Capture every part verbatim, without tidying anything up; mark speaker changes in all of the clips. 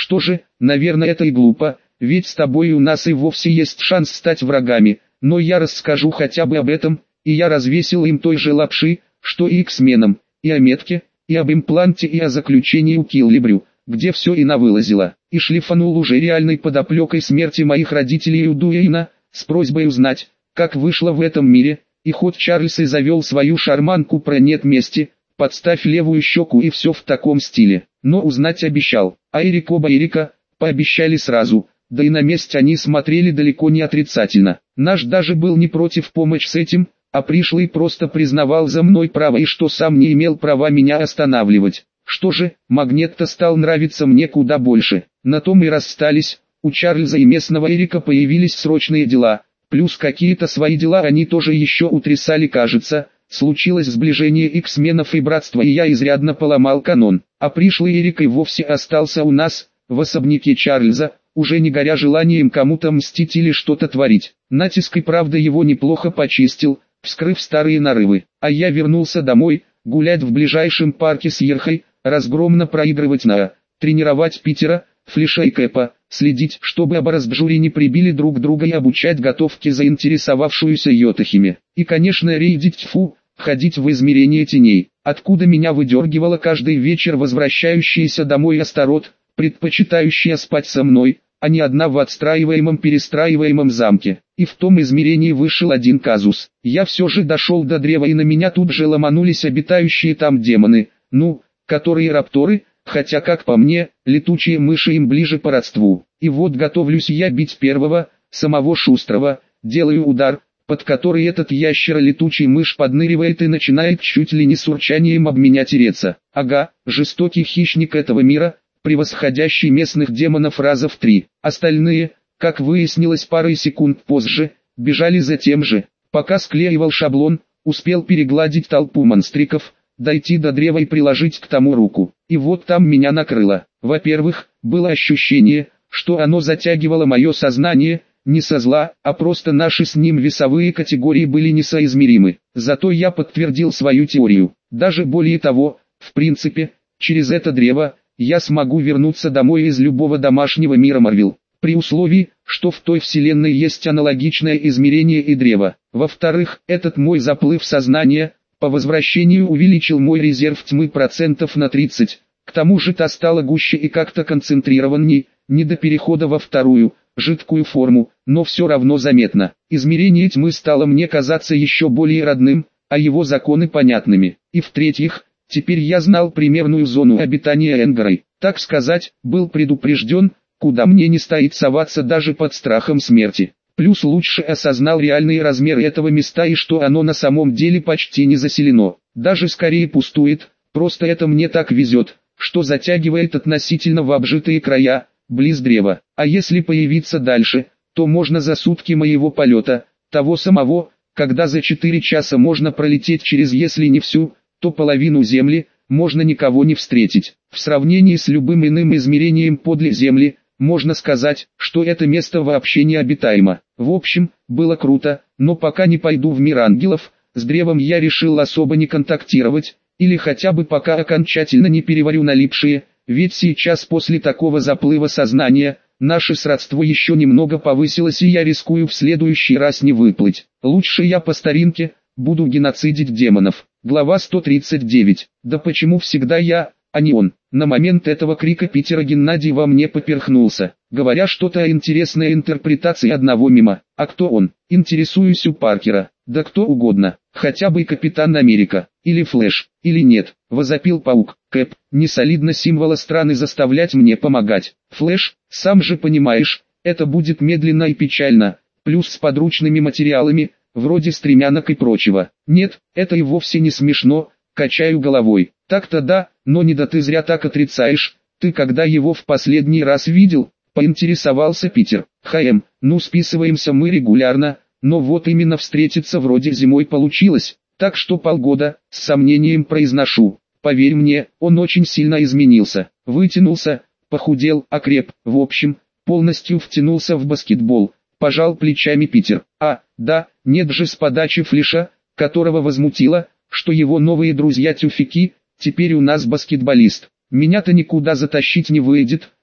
Speaker 1: Что же, наверное, это и глупо, ведь с тобой у нас и вовсе есть шанс стать врагами, но я расскажу хотя бы об этом, и я развесил им той же лапши, что и X-менам, и о метке, и об импланте, и о заключении у Киллибрю, где все и навылазило, и шлифанул уже реальной подоплекой смерти моих родителей и у Дуэйна, с просьбой узнать, как вышло в этом мире, и хоть Чарльз и завел свою шарманку про «нет мести», подставь левую щеку и все в таком стиле, но узнать обещал, а Эрик оба Эрика, пообещали сразу, да и на месте они смотрели далеко не отрицательно. Наш даже был не против помочь с этим, а пришлый просто признавал за мной право и что сам не имел права меня останавливать. Что же, Магнетто стал нравиться мне куда больше. На том и расстались, у Чарльза и местного Эрика появились срочные дела, плюс какие-то свои дела они тоже еще утрясали, кажется. Случилось сближение X-менов и братства, и я изрядно поломал канон, а пришлый Эрик и вовсе остался у нас, в особняке Чарльза, уже не горя желанием кому-то мстить или что-то творить. Натиск и правда его неплохо почистил, вскрыв старые нарывы, а я вернулся домой, гулять в ближайшем парке с Ерхой, разгромно проигрывать на, тренировать Питера, Флиша и Кэпа, следить, чтобы оба разбжури не прибили друг друга и обучать готовке заинтересовавшуюся Йотахиме. И конечно рейдить тьфу, ходить в измерение теней, откуда меня выдергивало каждый вечер возвращающийся домой Астарот, предпочитающая спать со мной, а не одна в отстраиваемом-перестраиваемом замке. И в том измерении вышел один казус. Я все же дошел до древа, и на меня тут же ломанулись обитающие там демоны, ну, которые рапторы, хотя как по мне, летучие мыши им ближе по родству. И вот готовлюсь я бить первого, самого шустрого, делаю удар, под который этот ящеро-летучий мышь подныривает и начинает чуть ли не с урчанием об меня тереться. Ага, жестокий хищник этого мира, превосходящий местных демонов раза в три. Остальные, как выяснилось парой секунд позже, бежали за тем же. Пока склеивал шаблон, успел перегладить толпу монстриков, дойти до древа и приложить к тому руку. И вот там меня накрыло. Во-первых, было ощущение, что оно затягивало мое сознание, не со зла, а просто наши с ним весовые категории были несоизмеримы. Зато я подтвердил свою теорию. Даже более того, в принципе, через это древо, я смогу вернуться домой из любого домашнего мира Марвел, при условии, что в той вселенной есть аналогичное измерение и древо. Во-вторых, этот мой заплыв сознания, по возвращению увеличил мой резерв тьмы процентов на тридцать, к тому же та стала гуще и как-то концентрированней, не до перехода во вторую, жидкую форму, но все равно заметно. Измерение тьмы стало мне казаться еще более родным, а его законы понятными. И в-третьих, теперь я знал примерную зону обитания Энгорой, так сказать, был предупрежден, куда мне не стоит соваться даже под страхом смерти. Плюс лучше осознал реальные размеры этого места и что оно на самом деле почти не заселено, даже скорее пустует, просто это мне так везет, что затягивает относительно в обжитые края, близ древа. А если появиться дальше, то можно за сутки моего полета, того самого, когда за четыре часа можно пролететь через если не всю, то половину Земли, можно никого не встретить. В сравнении с любым иным измерением подле Земли, можно сказать, что это место вообще необитаемо. В общем, было круто, но пока не пойду в мир ангелов, с древом я решил особо не контактировать, или хотя бы пока окончательно не переварю налипшие, ведь сейчас после такого заплыва сознания, наше сродство еще немного повысилось и я рискую в следующий раз не выплыть. Лучше я по старинке, буду геноцидить демонов. Глава сто тридцать девять. Да почему всегда я, а не он? На момент этого крика Питера Геннадий во мне поперхнулся, говоря что-то о интересной интерпретации одного мема. А кто он? Интересуюсь у Паркера. Да кто угодно, хотя бы и Капитан Америка, или Флэш, или нет, возопил Паук. Кэп, не солидно символа страны заставлять мне помогать. Флэш, сам же понимаешь, это будет медленно и печально, плюс с подручными материалами, вроде стремянок и прочего. Нет, это и вовсе не смешно, качаю головой. Так-то да, но не да ты зря так отрицаешь, ты когда его в последний раз видел, поинтересовался Питер. Хм, ну списываемся мы регулярно, но вот именно встретиться вроде зимой получилось, так что полгода, с сомнением произношу. Поверь мне, он очень сильно изменился, вытянулся, похудел, окреп, в общем, полностью втянулся в баскетбол. Пожал плечами Питер. А, да, нет же с подачи Флиша, которого возмутило, что его новые друзья тюфяки, теперь у нас баскетболист. Меня-то никуда затащить не выйдет,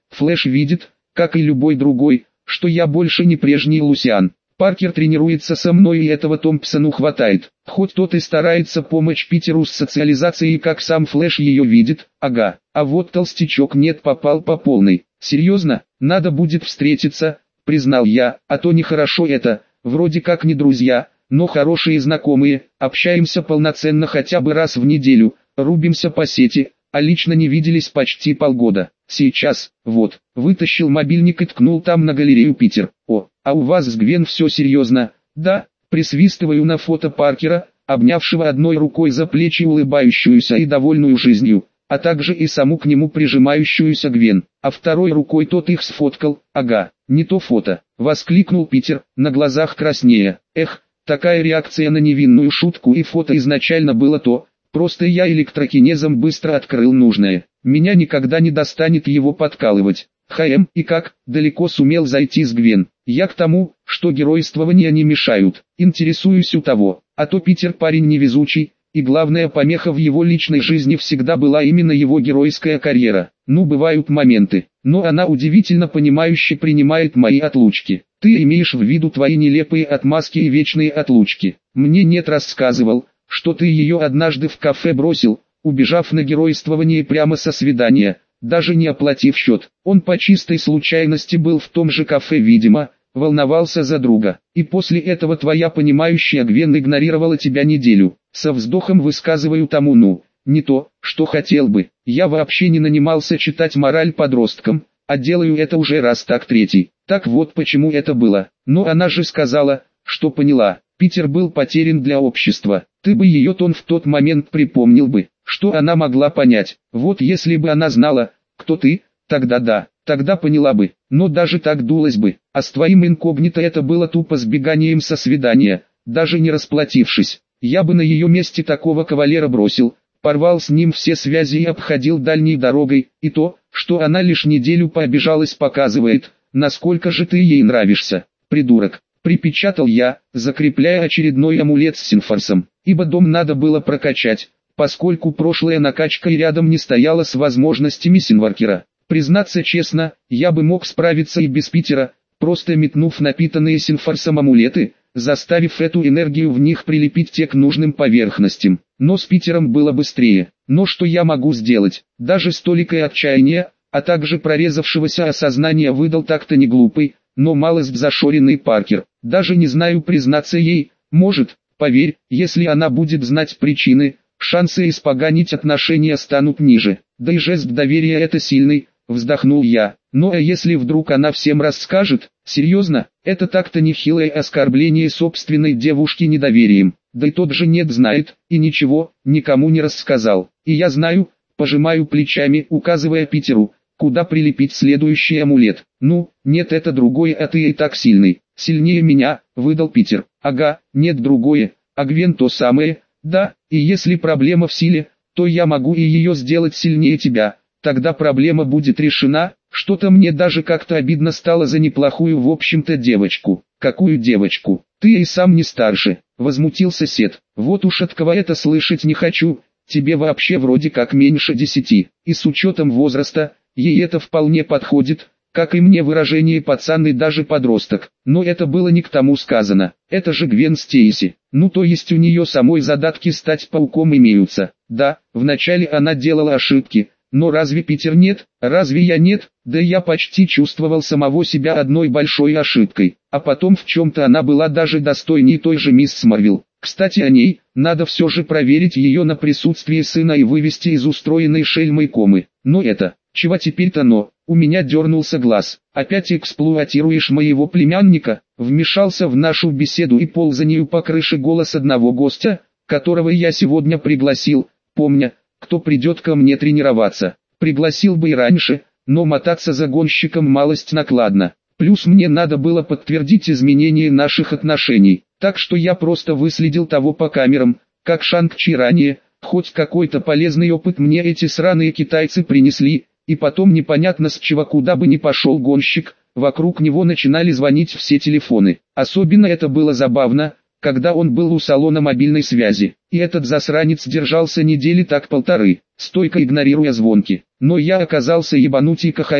Speaker 1: Флэш видит, как и любой другой, что я больше не прежний Лусиан. Паркер тренируется со мной, и этого Томпсону хватает. Хоть тот и старается помочь Питеру с социализацией, как сам Флэш ее видит, ага. А вот толстячок нет, попал по полной. Серьезно, надо будет встретиться, признал я, а то нехорошо это, вроде как не друзья, но хорошие знакомые, общаемся полноценно хотя бы раз в неделю, рубимся по сети, а лично не виделись почти полгода. Сейчас, вот, вытащил мобильник и ткнул там на галерею Питер. О, а у вас с Гвен все серьезно? Да, присвистываю на фото Паркера, обнявшего одной рукой за плечи улыбающуюся и довольную жизнью, а также и саму к нему прижимающуюся Гвен, а второй рукой тот их сфоткал. Ага, не то фото, воскликнул Питер, на глазах краснея. Эх, такая реакция на невинную шутку, и фото изначально было то, просто я электрокинезом быстро открыл нужное. Меня никогда не достанет его подкалывать. ХМ, и как, далеко сумел зайти с Гвен. Я к тому, что геройствования не мешают. Интересуюсь у того, а то Питер парень невезучий, и главная помеха в его личной жизни всегда была именно его геройская карьера. Ну, бывают моменты, но она удивительно понимающе принимает мои отлучки. Ты имеешь в виду твои нелепые отмазки и вечные отлучки. Мне нет, рассказывал, что ты ее однажды в кафе бросил, убежав на геройствование прямо со свидания, даже не оплатив счет. Он по чистой случайности был в том же кафе, видимо, волновался за друга. И после этого твоя понимающая Гвен игнорировала тебя неделю. Со вздохом высказываю тому ну, не то, что хотел бы. Я вообще не нанимался читать мораль подросткам, а делаю это уже раз так третий. Так вот почему это было. Но она же сказала, что поняла. Питер был потерян для общества. Ты бы ее тон в тот момент припомнил бы, что она могла понять. Вот если бы она знала, кто ты, тогда да, тогда поняла бы, но даже так дулась бы. А с твоим инкогнито это было тупо сбеганием со свидания, даже не расплатившись. Я бы на ее месте такого кавалера бросил, порвал с ним все связи и обходил дальней дорогой, и то, что она лишь неделю пообижалась, показывает, насколько же ты ей нравишься, придурок. Припечатал я, закрепляя очередной амулет с синфорсом, ибо дом надо было прокачать, поскольку прошлая накачка и рядом не стояла с возможностями синваркера. Признаться честно, я бы мог справиться и без Питера, просто метнув напитанные синфорсом амулеты, заставив эту энергию в них прилепить те к нужным поверхностям. Но с Питером было быстрее. Но что я могу сделать? Даже столикое отчаяние, а также прорезавшегося осознания выдал так-то не глупый, но малость зашоренный Паркер. Даже не знаю, признаться ей, может, поверь, если она будет знать причины, шансы испоганить отношения станут ниже. Да и жест доверия это сильный, вздохнул я. Ну а если вдруг она всем расскажет, серьезно, это так-то нехилое оскорбление собственной девушки недоверием. Да и тот же нет знает, и ничего, никому не рассказал. И я знаю, пожимаю плечами, указывая Питеру, куда прилепить следующий амулет. Ну, нет, это другое, а ты и так сильный. Сильнее меня, выдал Питер. Ага, нет другое, а Гвен то самое. Да, и если проблема в силе, то я могу и ее сделать сильнее тебя. Тогда проблема будет решена. Что-то мне даже как-то обидно стало за неплохую в общем-то девочку. Какую девочку? Ты и сам не старше, возмутился Сет. Вот уж от кого это слышать не хочу. Тебе вообще вроде как меньше десяти. И с учетом возраста, ей это вполне подходит, как и мне выражение пацан и даже подросток. Но это было не к тому сказано. Это же Гвен Стейси. Ну то есть у нее самой задатки стать пауком имеются. Да, вначале она делала ошибки. Но разве Питер нет? Разве я нет? Да я почти чувствовал самого себя одной большой ошибкой. А потом в чем-то она была даже достойней той же мисс Марвел. Кстати о ней, надо все же проверить ее на присутствие сына и вывести из устроенной шельмой комы. Но это, чего теперь-то но, у меня дернулся глаз. Опять эксплуатируешь моего племянника? Вмешался в нашу беседу и ползанию по крыше голос одного гостя, которого я сегодня пригласил, помня, кто придет ко мне тренироваться. Пригласил бы и раньше, но мотаться за гонщиком малость накладно. Плюс мне надо было подтвердить изменение наших отношений. Так что я просто выследил того по камерам, как Шанг-Чи ранее, хоть какой-то полезный опыт мне эти сраные китайцы принесли, и потом непонятно с чего куда бы ни пошел гонщик, вокруг него начинали звонить все телефоны. Особенно это было забавно, когда он был у салона мобильной связи, и этот засранец держался недели так полторы, стойко игнорируя звонки. Но я оказался ебанутей КХМ,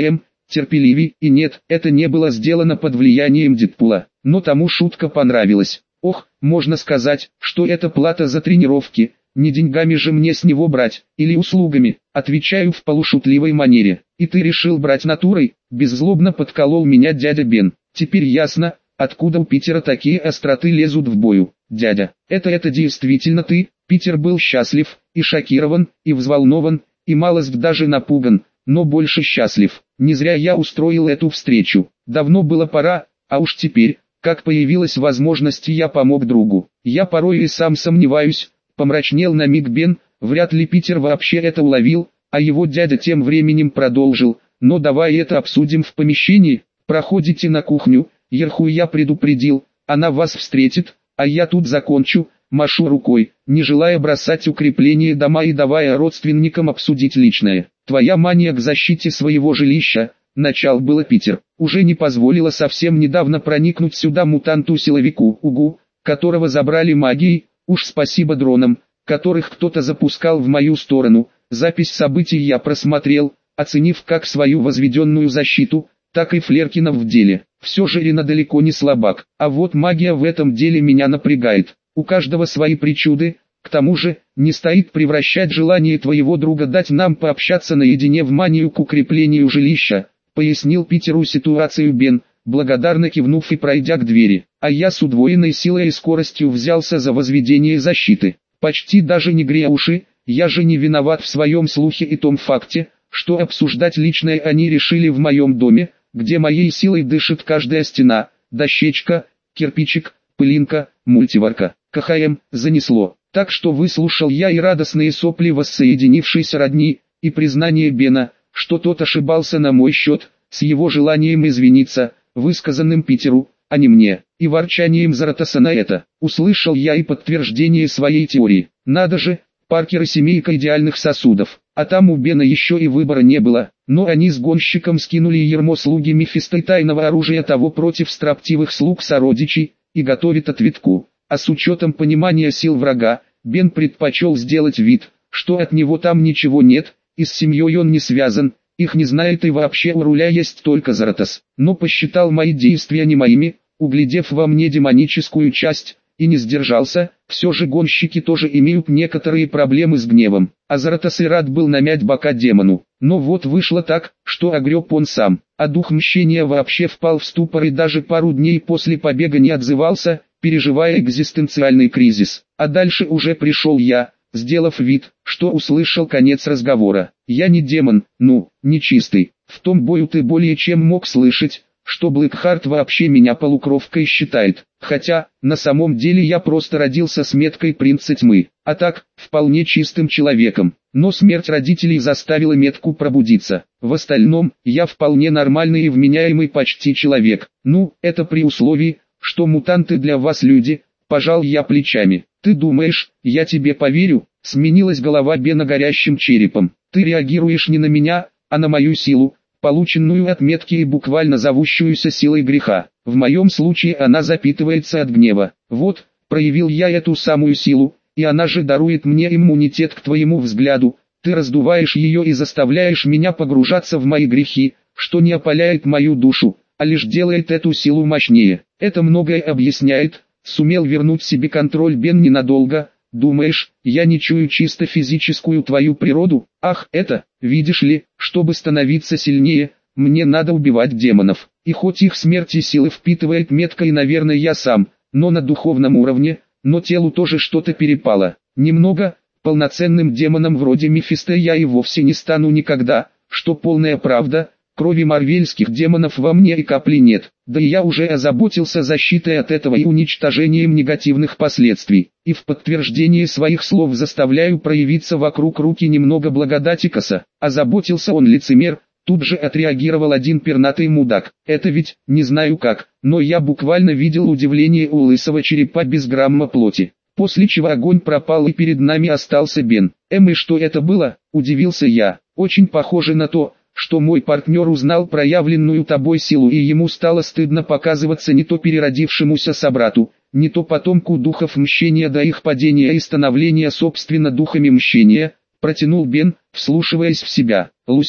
Speaker 1: терпеливей, и нет, это не было сделано под влиянием Дэдпула, но тому шутка понравилась. Ох, можно сказать, что это плата за тренировки, не деньгами же мне с него брать, или услугами, отвечаю в полушутливой манере. И ты решил брать натурой, беззлобно подколол меня дядя Бен. Теперь ясно, откуда у Питера такие остроты лезут в бою. Дядя, это это действительно ты? Питер был счастлив, и шокирован, и взволнован, и малость даже напуган, но больше счастлив. Не зря я устроил эту встречу. Давно было пора, а уж теперь, как появилась возможность, я помог другу. Я порой и сам сомневаюсь, помрачнел на миг Бен, вряд ли Питер вообще это уловил, а его дядя тем временем продолжил, но давай это обсудим в помещении, проходите на кухню, Ерху я предупредил, она вас встретит, а я тут закончу, машу рукой, не желая бросать укрепление дома и давая родственникам обсудить личное. Твоя мания к защите своего жилища, начал было Питер, уже не позволила совсем недавно проникнуть сюда мутанту-силовику, Угу, которого забрали магией, уж спасибо дронам, которых кто-то запускал в мою сторону. Запись событий я просмотрел, оценив как свою возведенную защиту, так и Флеркина в деле. Все же Рина далеко не слабак, а вот магия в этом деле меня напрягает. У каждого свои причуды, к тому же, не стоит превращать желание твоего друга дать нам пообщаться наедине в манию к укреплению жилища, пояснил Питеру ситуацию Бен, благодарно кивнув и пройдя к двери. А я с удвоенной силой и скоростью взялся за возведение защиты. Почти даже не грея уши, я же не виноват в своем слухе и том факте, что обсуждать личное они решили в моем доме, где моей силой дышит каждая стена, дощечка, кирпичик, пылинка, мультиварка. КХМ занесло. Так что выслушал я и радостные сопли воссоединившейся родни, и признание Бена, что тот ошибался на мой счет, с его желанием извиниться, высказанным Питеру, а не мне, и ворчанием Заратоса на это. Услышал я и подтверждение своей теории. Надо же, Паркер и семейка идеальных сосудов, а там у Бена еще и выбора не было, но они с гонщиком скинули ермо слуги Мефисто и тайного оружия того против строптивых слуг сородичей, и готовит ответку. А с учетом понимания сил врага, Бен предпочел сделать вид, что от него там ничего нет, и с семьей он не связан, их не знает и вообще у руля есть только Заратос. Но посчитал мои действия не моими, углядев во мне демоническую часть, и не сдержался. Все же гонщики тоже имеют некоторые проблемы с гневом, а Заратос и рад был намять бока демону. Но вот вышло так, что огреб он сам, а дух мщения вообще впал в ступор и даже пару дней после побега не отзывался, переживая экзистенциальный кризис. А дальше уже пришел я, сделав вид, что услышал конец разговора. Я не демон, ну, не чистый. В том бою ты более чем мог слышать, что Блэкхарт вообще меня полукровкой считает, хотя, на самом деле я просто родился с меткой принца тьмы, а так, вполне чистым человеком, но смерть родителей заставила метку пробудиться. В остальном, я вполне нормальный и вменяемый почти человек, ну, это при условии, что мутанты для вас люди, пожал я плечами. Ты думаешь, я тебе поверю? Сменилась голова Бена горящим черепом. Ты реагируешь не на меня, а на мою силу, полученную от метки и буквально зовущуюся силой греха. В моем случае она запитывается от гнева. Вот, проявил я эту самую силу, и она же дарует мне иммунитет к твоему взгляду. Ты раздуваешь ее и заставляешь меня погружаться в мои грехи, что не опаляет мою душу, а лишь делает эту силу мощнее. Это многое объясняет. Сумел вернуть себе контроль Бен ненадолго. Думаешь, я не чую чисто физическую твою природу? Ах, это, видишь ли, чтобы становиться сильнее, мне надо убивать демонов. И хоть их смерть и силы впитывает метка и, наверное, я сам, но на духовном уровне, но телу тоже что-то перепало. Немного, полноценным демоном вроде Мефисто я и вовсе не стану никогда, что полная правда. Крови марвельских демонов во мне и капли нет, да и я уже озаботился защитой от этого и уничтожением негативных последствий, и в подтверждение своих слов заставляю проявиться вокруг руки немного благодати коса. Озаботился он, лицемер, тут же отреагировал один пернатый мудак. Это ведь, не знаю как, но я буквально видел удивление у лысого черепа без грамма плоти. После чего огонь пропал и перед нами остался Бен. Эм, и что это было? Удивился я. Очень похоже на то, что мой партнер узнал проявленную тобой силу и ему стало стыдно показываться не то переродившемуся собрату, не то потомку духов мщения до их падения и становления собственно духами мщения, протянул Бен, вслушиваясь в себя. Лусиан,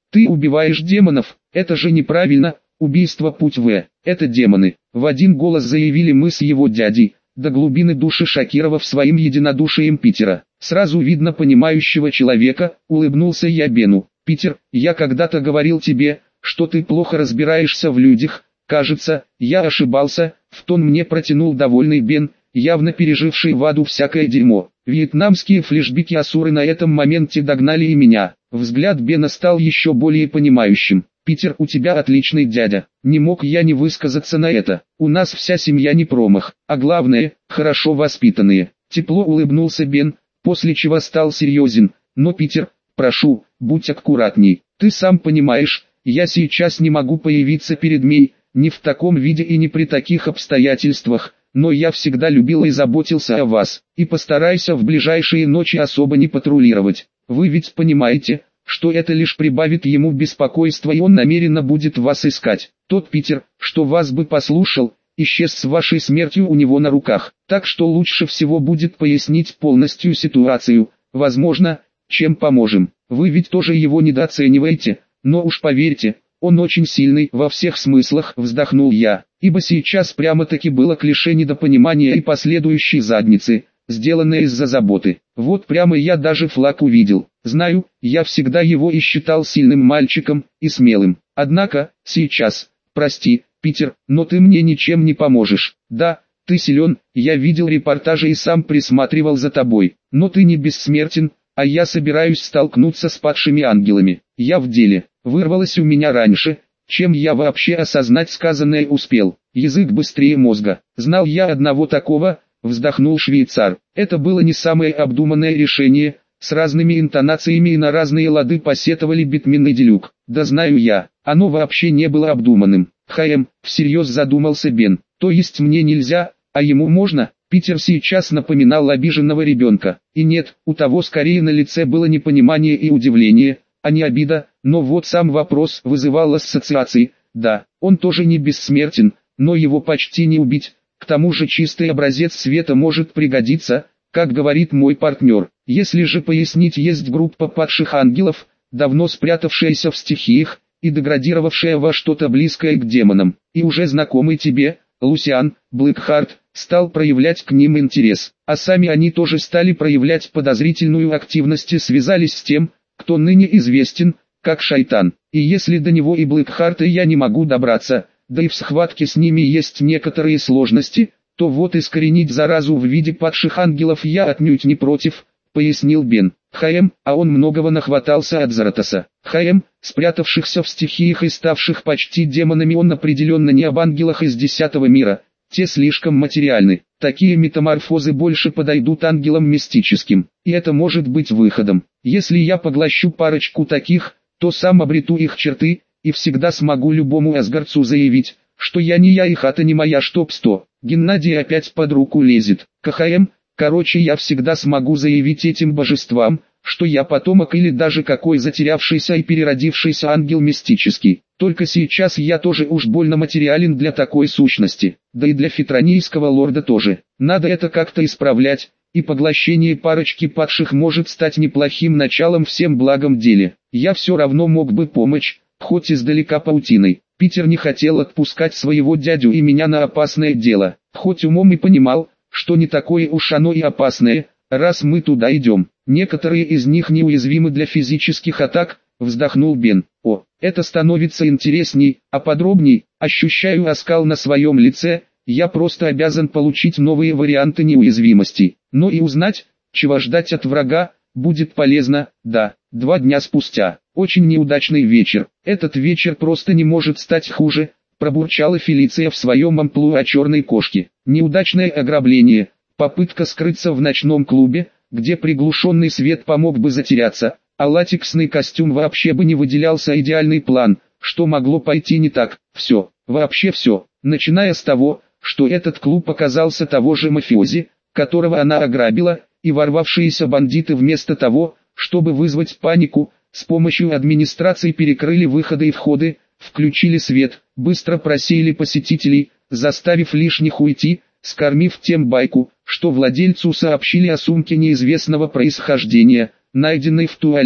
Speaker 1: Ты убиваешь демонов, это же неправильно, убийство путь в, это демоны. В один голос заявили мы с его дядей, до глубины души шокировав своим единодушием Питера. Сразу видно понимающего человека, улыбнулся я Бену. Питер, я когда-то говорил тебе, что ты плохо разбираешься в людях, кажется, я ошибался, в тон мне протянул довольный Бен, явно переживший в аду всякое дерьмо. Вьетнамские флешбеки Асуры на этом моменте догнали и меня. Взгляд Бена стал еще более понимающим. «Питер, у тебя отличный дядя. Не мог я не высказаться на это. У нас вся семья не промах, а главное, хорошо воспитанные». Тепло улыбнулся Бен, после чего стал серьезен. «Но, Питер, прошу, будь аккуратней. Ты сам понимаешь, я сейчас не могу появиться перед Мей, не в таком виде и не при таких обстоятельствах, но я всегда любил и заботился о вас, и постарайся в ближайшие ночи особо не патрулировать. Вы ведь понимаете, что это лишь прибавит ему беспокойства и он намеренно будет вас искать. Тот Питер, что вас бы послушал, исчез с вашей смертью у него на руках. Так что лучше всего будет пояснить полностью ситуацию, возможно, чем поможем. Вы ведь тоже его недооцениваете, но уж поверьте, он очень сильный во всех смыслах, вздохнул я, ибо сейчас прямо-таки было клише недопонимания и последующей задницы, сделанное из-за заботы. Вот прямо я даже флаг увидел. Знаю, я всегда его и считал сильным мальчиком, и смелым. Однако, сейчас, прости, Питер, но ты мне ничем не поможешь. Да, ты силен, я видел репортажи и сам присматривал за тобой. Но ты не бессмертен, а я собираюсь столкнуться с падшими ангелами. Я в деле. Вырвалось у меня раньше, чем я вообще осознать сказанное успел. Язык быстрее мозга. Знал я одного такого, вздохнул швейцар. Это было не самое обдуманное решение, с разными интонациями и на разные лады посетовали Битмен и Делюк. Да знаю я, оно вообще не было обдуманным. Хм, всерьез задумался Бен. То есть мне нельзя, а ему можно? Питер сейчас напоминал обиженного ребенка. И нет, у того скорее на лице было непонимание и удивление, а не обида, но вот сам вопрос вызывал ассоциации. Да, он тоже не бессмертен, но его почти не убить. К тому же чистый образец света может пригодиться, как говорит мой партнер. Если же пояснить, есть группа падших ангелов, давно спрятавшаяся в стихиях, и деградировавшая во что-то близкое к демонам, и уже знакомый тебе, Лусиан, Блэкхарт, стал проявлять к ним интерес, а сами они тоже стали проявлять подозрительную активность и связались с тем, кто ныне известен, как Шайтан. И если до него и Блэкхарта я не могу добраться, да и в схватке с ними есть некоторые сложности, то вот искоренить заразу в виде падших ангелов я отнюдь не против, пояснил Бен. Хм, а он многого нахватался от Заратоса. Хм, спрятавшихся в стихиях и ставших почти демонами, он определенно не об ангелах из десятого мира, те слишком материальны. Такие метаморфозы больше подойдут ангелам мистическим, и это может быть выходом. Если я поглощу парочку таких, то сам обрету их черты, и всегда смогу любому асгардцу заявить, что я не я и хата не моя, чтоб сто. Геннадий опять под руку лезет. КХМ, короче, я всегда смогу заявить этим божествам, что я потомок или даже какой затерявшийся и переродившийся ангел мистический. Только сейчас я тоже уж больно материален для такой сущности, да и для фитронийского лорда тоже. Надо это как-то исправлять, и поглощение парочки падших может стать неплохим началом всем благом деле. Я все равно мог бы помочь, хоть издалека паутиной. Питер не хотел отпускать своего дядю и меня на опасное дело, хоть умом и понимал, что не такое уж оно и опасное, раз мы туда идем. Некоторые из них неуязвимы для физических атак, вздохнул Бен. О, это становится интересней, а подробней, ощущаю оскал на своем лице, я просто обязан получить новые варианты неуязвимости, но и узнать, чего ждать от врага, будет полезно. Да, два дня спустя, очень неудачный вечер, этот вечер просто не может стать хуже, пробурчала Фелиция в своем амплуа черной кошки. Неудачное ограбление, попытка скрыться в ночном клубе, где приглушенный свет помог бы затеряться, а латексный костюм вообще бы не выделялся, идеальный план, что могло пойти не так, все, вообще все, начиная с того, что этот клуб оказался того же мафиози, которого она ограбила, и ворвавшиеся бандиты вместо того, чтобы вызвать панику, с помощью администрации перекрыли выходы и входы, включили свет, быстро просеяли посетителей, заставив лишних уйти, скормив тем байку, что владельцу сообщили о сумке неизвестного происхождения, найденной в туалете.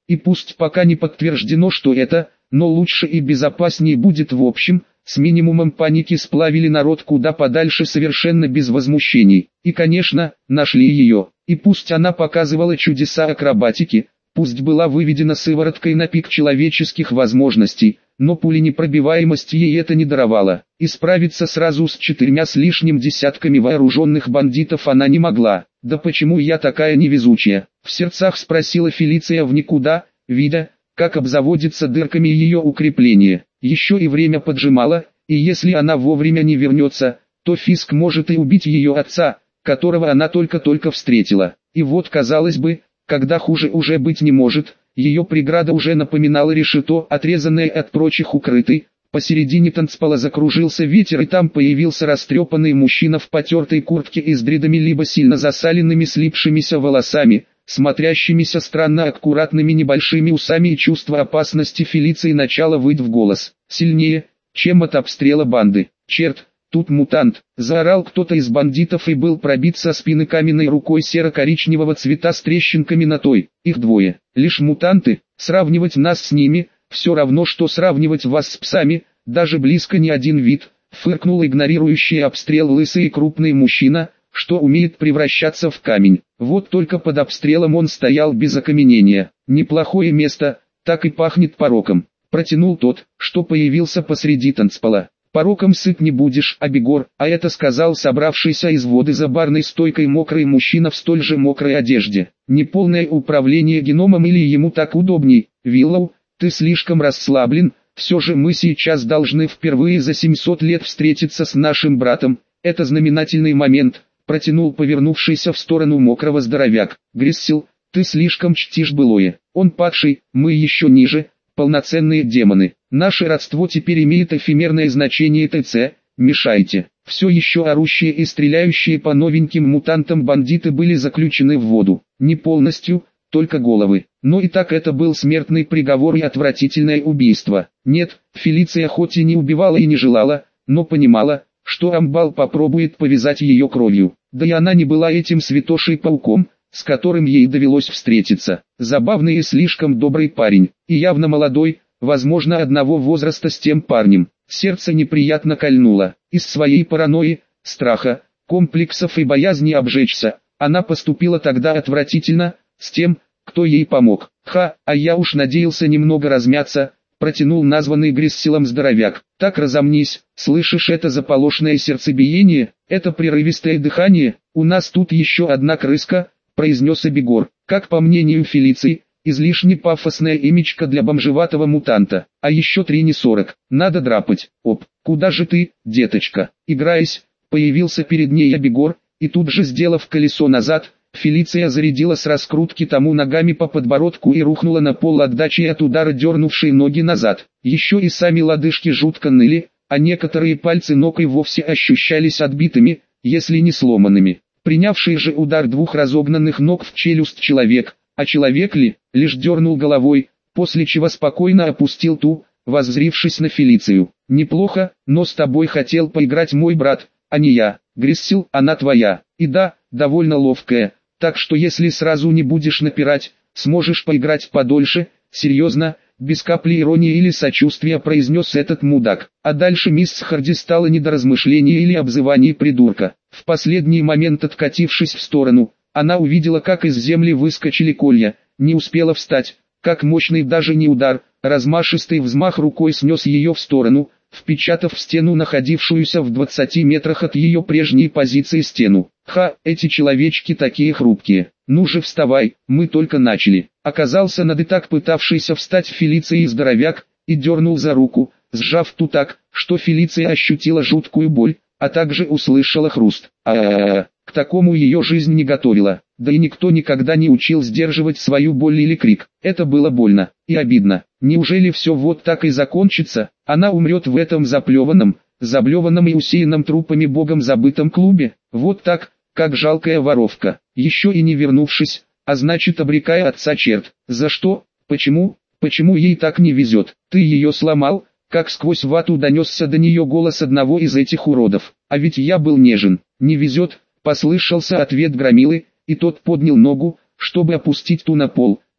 Speaker 1: И пусть пока не подтверждено, что это, но лучше и безопаснее будет в общем. С минимумом паники сплавили народ куда подальше совершенно без возмущений. И конечно, нашли ее. И пусть она показывала чудеса акробатики, пусть была выведена сывороткой на пик человеческих возможностей, но пуленепробиваемость ей это не даровала. И справиться сразу с четырьмя с лишним десятками вооруженных бандитов она не могла. «Да почему я такая невезучая?» — в сердцах спросила Фелиция в никуда, видя, как обзаводится дырками ее укрепление. Еще и время поджимало, и если она вовремя не вернется, то Фиск может и убить ее отца, которого она только-только встретила. И вот, казалось бы, когда хуже уже быть не может, ее преграда уже напоминала решето, отрезанное от прочих укрытой. Посередине танцпола закружился ветер, и там появился растрепанный мужчина в потертой куртке и с дредами либо сильно засаленными слипшимися волосами, смотрящимися странно аккуратными небольшими усами, и чувство опасности Фелиции начало выть в голос, сильнее, чем от обстрела банды. «Черт, тут мутант!» — заорал кто-то из бандитов и был пробит со спины каменной рукой серо-коричневого цвета с трещинками на той. Их двое, лишь мутанты, сравнивать нас с ними, все равно что сравнивать вас с псами, даже близко не один вид, фыркнул игнорирующий обстрел лысый и крупный мужчина, что умеет превращаться в камень. Вот только под обстрелом он стоял без окаменения. «Неплохое место, так и пахнет пороком», — протянул тот, что появился посреди танцпола. «Пороком сыт не будешь, Абегор», а это сказал собравшийся из воды за барной стойкой мокрый мужчина в столь же мокрой одежде. «Неполное управление геномом или ему так удобней? Виллоу, ты слишком расслаблен, все же мы сейчас должны впервые за семьсот лет встретиться с нашим братом, это знаменательный момент», протянул повернувшийся в сторону мокрого здоровяк. «Гриссел, ты слишком чтишь былое, он падший, мы еще ниже, полноценные демоны, наше родство теперь имеет эфемерное значение ТЦ, мешайте». Все еще орущие и стреляющие по новеньким мутантам бандиты были заключены в воду, не полностью, только головы, но и так это был смертный приговор и отвратительное убийство. Нет, Фелиция хоть и не убивала и не желала, но понимала, что Амбал попробует повязать ее кровью. Да и она не была этим святошей-пауком, с которым ей довелось встретиться. Забавный и слишком добрый парень, и явно молодой, возможно одного возраста с тем парнем. Сердце неприятно кольнуло. Из своей паранойи, страха, комплексов и боязни обжечься, она поступила тогда отвратительно, с тем, кто ей помог. «Ха, а я уж надеялся немного размяться», протянул названный Грисселом здоровяк. «Так разомнись, слышишь это заполошное сердцебиение, это прерывистое дыхание, у нас тут еще одна крыска», произнес Абегор. Как по мнению Фелиции, излишне пафосная имечко для бомжеватого мутанта, а еще три не сорок, надо драпать. «Оп, куда же ты, деточка?» Играясь, появился перед ней Абегор, и тут же сделав колесо назад, Фелиция зарядила с раскрутки тому ногами по подбородку и рухнула на пол отдачей от удара, дернувшей ноги назад. Еще и сами лодыжки жутко ныли, а некоторые пальцы ног и вовсе ощущались отбитыми, если не сломанными. Принявший же удар двух разогнанных ног в челюсть человек, а человек ли, лишь дернул головой, после чего спокойно опустил ту, воззрившись на Фелицию. «Неплохо, но с тобой хотел поиграть мой брат, а не я. Гриссел, она твоя, и да, довольно ловкая. Так что если сразу не будешь напирать, сможешь поиграть подольше», серьезно, без капли иронии или сочувствия произнес этот мудак. А дальше мисс Харди стала не до размышления или обзывания придурка. В последний момент откатившись в сторону, она увидела, как из земли выскочили колья, не успела встать, как мощный даже не удар, размашистый взмах рукой снес ее в сторону, впечатав в стену, находившуюся в двадцати метрах от ее прежней позиции стену. «Ха, эти человечки такие хрупкие. Ну же вставай, мы только начали». Оказался над и так пытавшийся встать Фелицией здоровяк, и дернул за руку, сжав ту так, что Фелиция ощутила жуткую боль, а также услышала хруст. А-а-а, к такому ее жизнь не готовила, да и никто никогда не учил сдерживать свою боль или крик. Это было больно и обидно. Неужели все вот так и закончится? Она умрет в этом заплеванном, заблеванном и усеянном трупами богом забытом клубе? Вот так, как жалкая воровка, еще и не вернувшись, а значит обрекая отца черт. За что? Почему? Почему ей так не везет? Ты ее сломал? Как сквозь вату донесся до нее голос одного из этих уродов. А ведь я был нежен. Не везет, послышался ответ громилы, и тот поднял ногу, чтобы опустить ту на пол.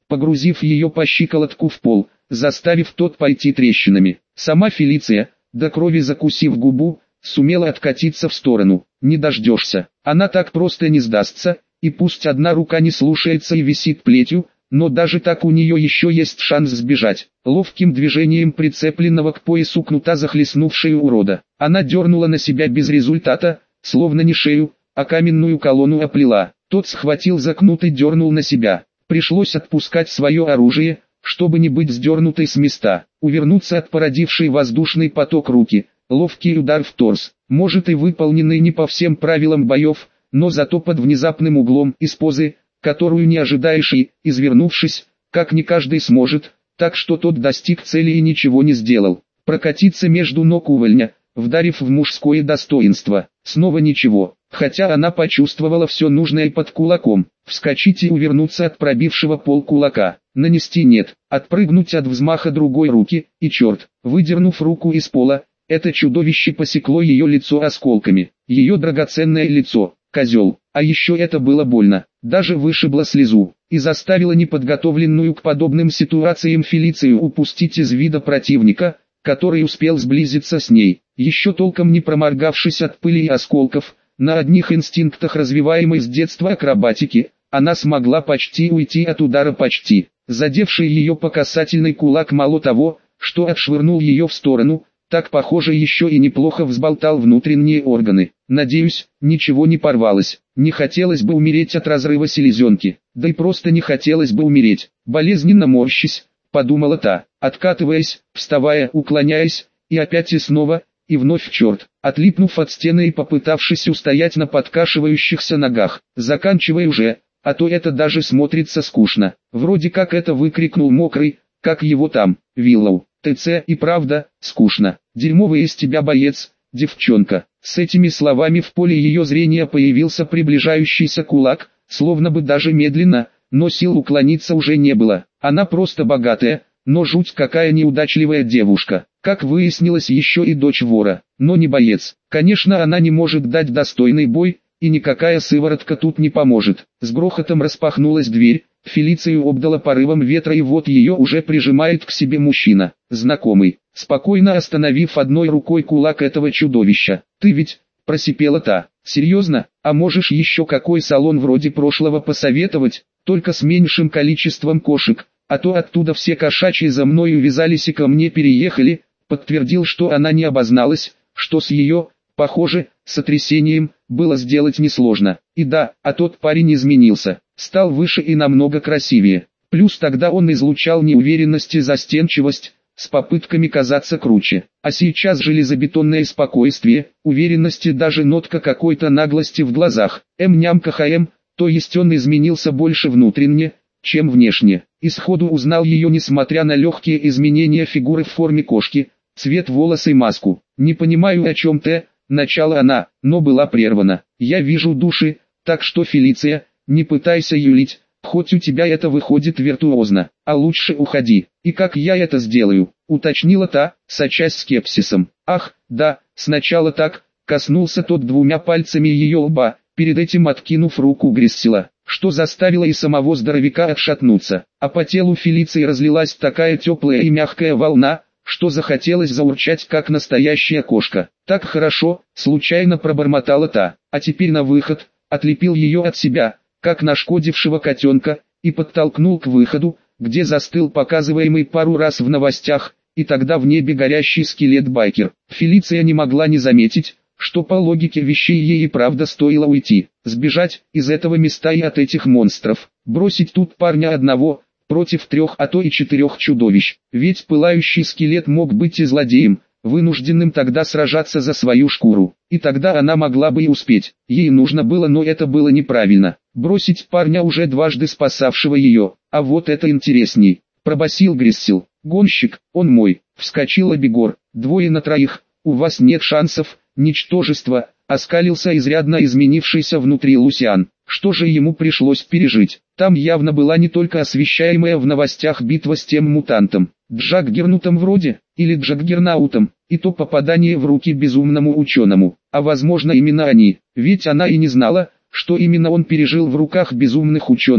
Speaker 1: погрузив ее по щиколотку в пол, заставив тот пойти трещинами. Сама Фелиция, до крови закусив губу, сумела откатиться в сторону. Не дождешься, она так просто не сдастся, и пусть одна рука не слушается и висит плетью, но даже так у нее еще есть шанс сбежать. Ловким движением прицепленного к поясу кнута захлестнувшей урода, она дернула на себя без результата, словно не шею, а каменную колонну оплела. Тот схватил за кнут и дернул на себя. Пришлось отпускать свое оружие, чтобы не быть сдернутой с места, увернуться от породившей воздушный поток руки. Ловкий удар в торс, может и выполненный не по всем правилам боев, но зато под внезапным углом из позы, которую не ожидаешь и, извернувшись, как не каждый сможет, так что тот достиг цели и ничего не сделал. Прокатиться между ног увольня, вдарив в мужское достоинство, снова ничего, хотя она почувствовала все нужное под кулаком. Вскочить и увернуться от пробившего пол кулака, нанести нет, отпрыгнуть от взмаха другой руки, и черт, выдернув руку из пола, это чудовище посекло ее лицо осколками, ее драгоценное лицо, козел, а еще это было больно, даже вышибло слезу, и заставило неподготовленную к подобным ситуациям Фелицию упустить из вида противника, который успел сблизиться с ней, еще толком не проморгавшись от пыли и осколков. На одних инстинктах развиваемой с детства акробатики, она смогла почти уйти от удара почти, задевший ее по касательной кулак мало того, что отшвырнул ее в сторону, так похоже еще и неплохо взболтал внутренние органы. Надеюсь, ничего не порвалось, не хотелось бы умереть от разрыва селезенки, да и просто не хотелось бы умереть, болезненно морщись, подумала та, откатываясь, вставая, уклоняясь, и опять и снова, и вновь черт, отлипнув от стены и попытавшись устоять на подкашивающихся ногах, заканчивай уже, а то это даже смотрится скучно, вроде как это выкрикнул Мокрый, как его там, Виллоу, ТЦ и правда, скучно, дерьмовый из тебя боец, девчонка. С этими словами в поле ее зрения появился приближающийся кулак, словно бы даже медленно, но сил уклониться уже не было, она просто богатая, но жуть какая неудачливая девушка, как выяснилось еще и дочь вора, но не боец. Конечно, она не может дать достойный бой, и никакая сыворотка тут не поможет. С грохотом распахнулась дверь, Фелицию обдала порывом ветра и вот ее уже прижимает к себе мужчина, знакомый, спокойно остановив одной рукой кулак этого чудовища. «Ты ведь...» – просипела та. «Серьезно? А можешь еще какой салон вроде прошлого посоветовать, только с меньшим количеством кошек? А то оттуда все кошачьи за мною вязались и ко мне переехали», подтвердил, что она не обозналась, что с ее, похоже, сотрясением, было сделать несложно. И да, а тот парень изменился, стал выше и намного красивее. Плюс тогда он излучал неуверенность и застенчивость, с попытками казаться круче. А сейчас железобетонное спокойствие, уверенность и даже нотка какой-то наглости в глазах. М-ням-ка-ха-эм, то есть он изменился больше внутренне, чем внешне. И сходу узнал ее, несмотря на легкие изменения фигуры в форме кошки, цвет волос и маску. «Не понимаю, о чем ты», — начала она, но была прервана. «Я вижу души, так что, Фелиция, не пытайся юлить, хоть у тебя это выходит виртуозно, а лучше уходи». «И как я это сделаю?» — уточнила та, сочась скепсисом. «Ах, да, сначала так», — коснулся тот двумя пальцами ее лба, перед этим откинув руку Гриссела, что заставило и самого здоровяка отшатнуться, а по телу Фелиции разлилась такая теплая и мягкая волна, что захотелось заурчать, как настоящая кошка. «Так хорошо», — случайно пробормотала та, «а теперь на выход», отлепил ее от себя, как нашкодившего котенка, и подтолкнул к выходу, где застыл показываемый пару раз в новостях, и тогда в небе горящий скелет-байкер. Фелиция не могла не заметить, что по логике вещей ей и правда стоило уйти, сбежать из этого места и от этих монстров, бросить тут парня одного, против трех, а то и четырех чудовищ, ведь пылающий скелет мог быть и злодеем, вынужденным тогда сражаться за свою шкуру, и тогда она могла бы и успеть, ей нужно было, но это было неправильно, бросить парня, уже дважды спасавшего ее, а вот это интересней, пробасил Гриссел. «Гонщик, он мой», вскочила Бегор, «двое на троих, у вас нет шансов, ничтожество», оскалился изрядно изменившийся внутри Лусиан. Что же ему пришлось пережить? Там явно была не только освещаемая в новостях битва с тем мутантом, Джаггернутом вроде, или Джаггернаутом, и то попадание в руки безумному ученому, а возможно именно они, ведь она и не знала, что именно он пережил в руках безумных ученых.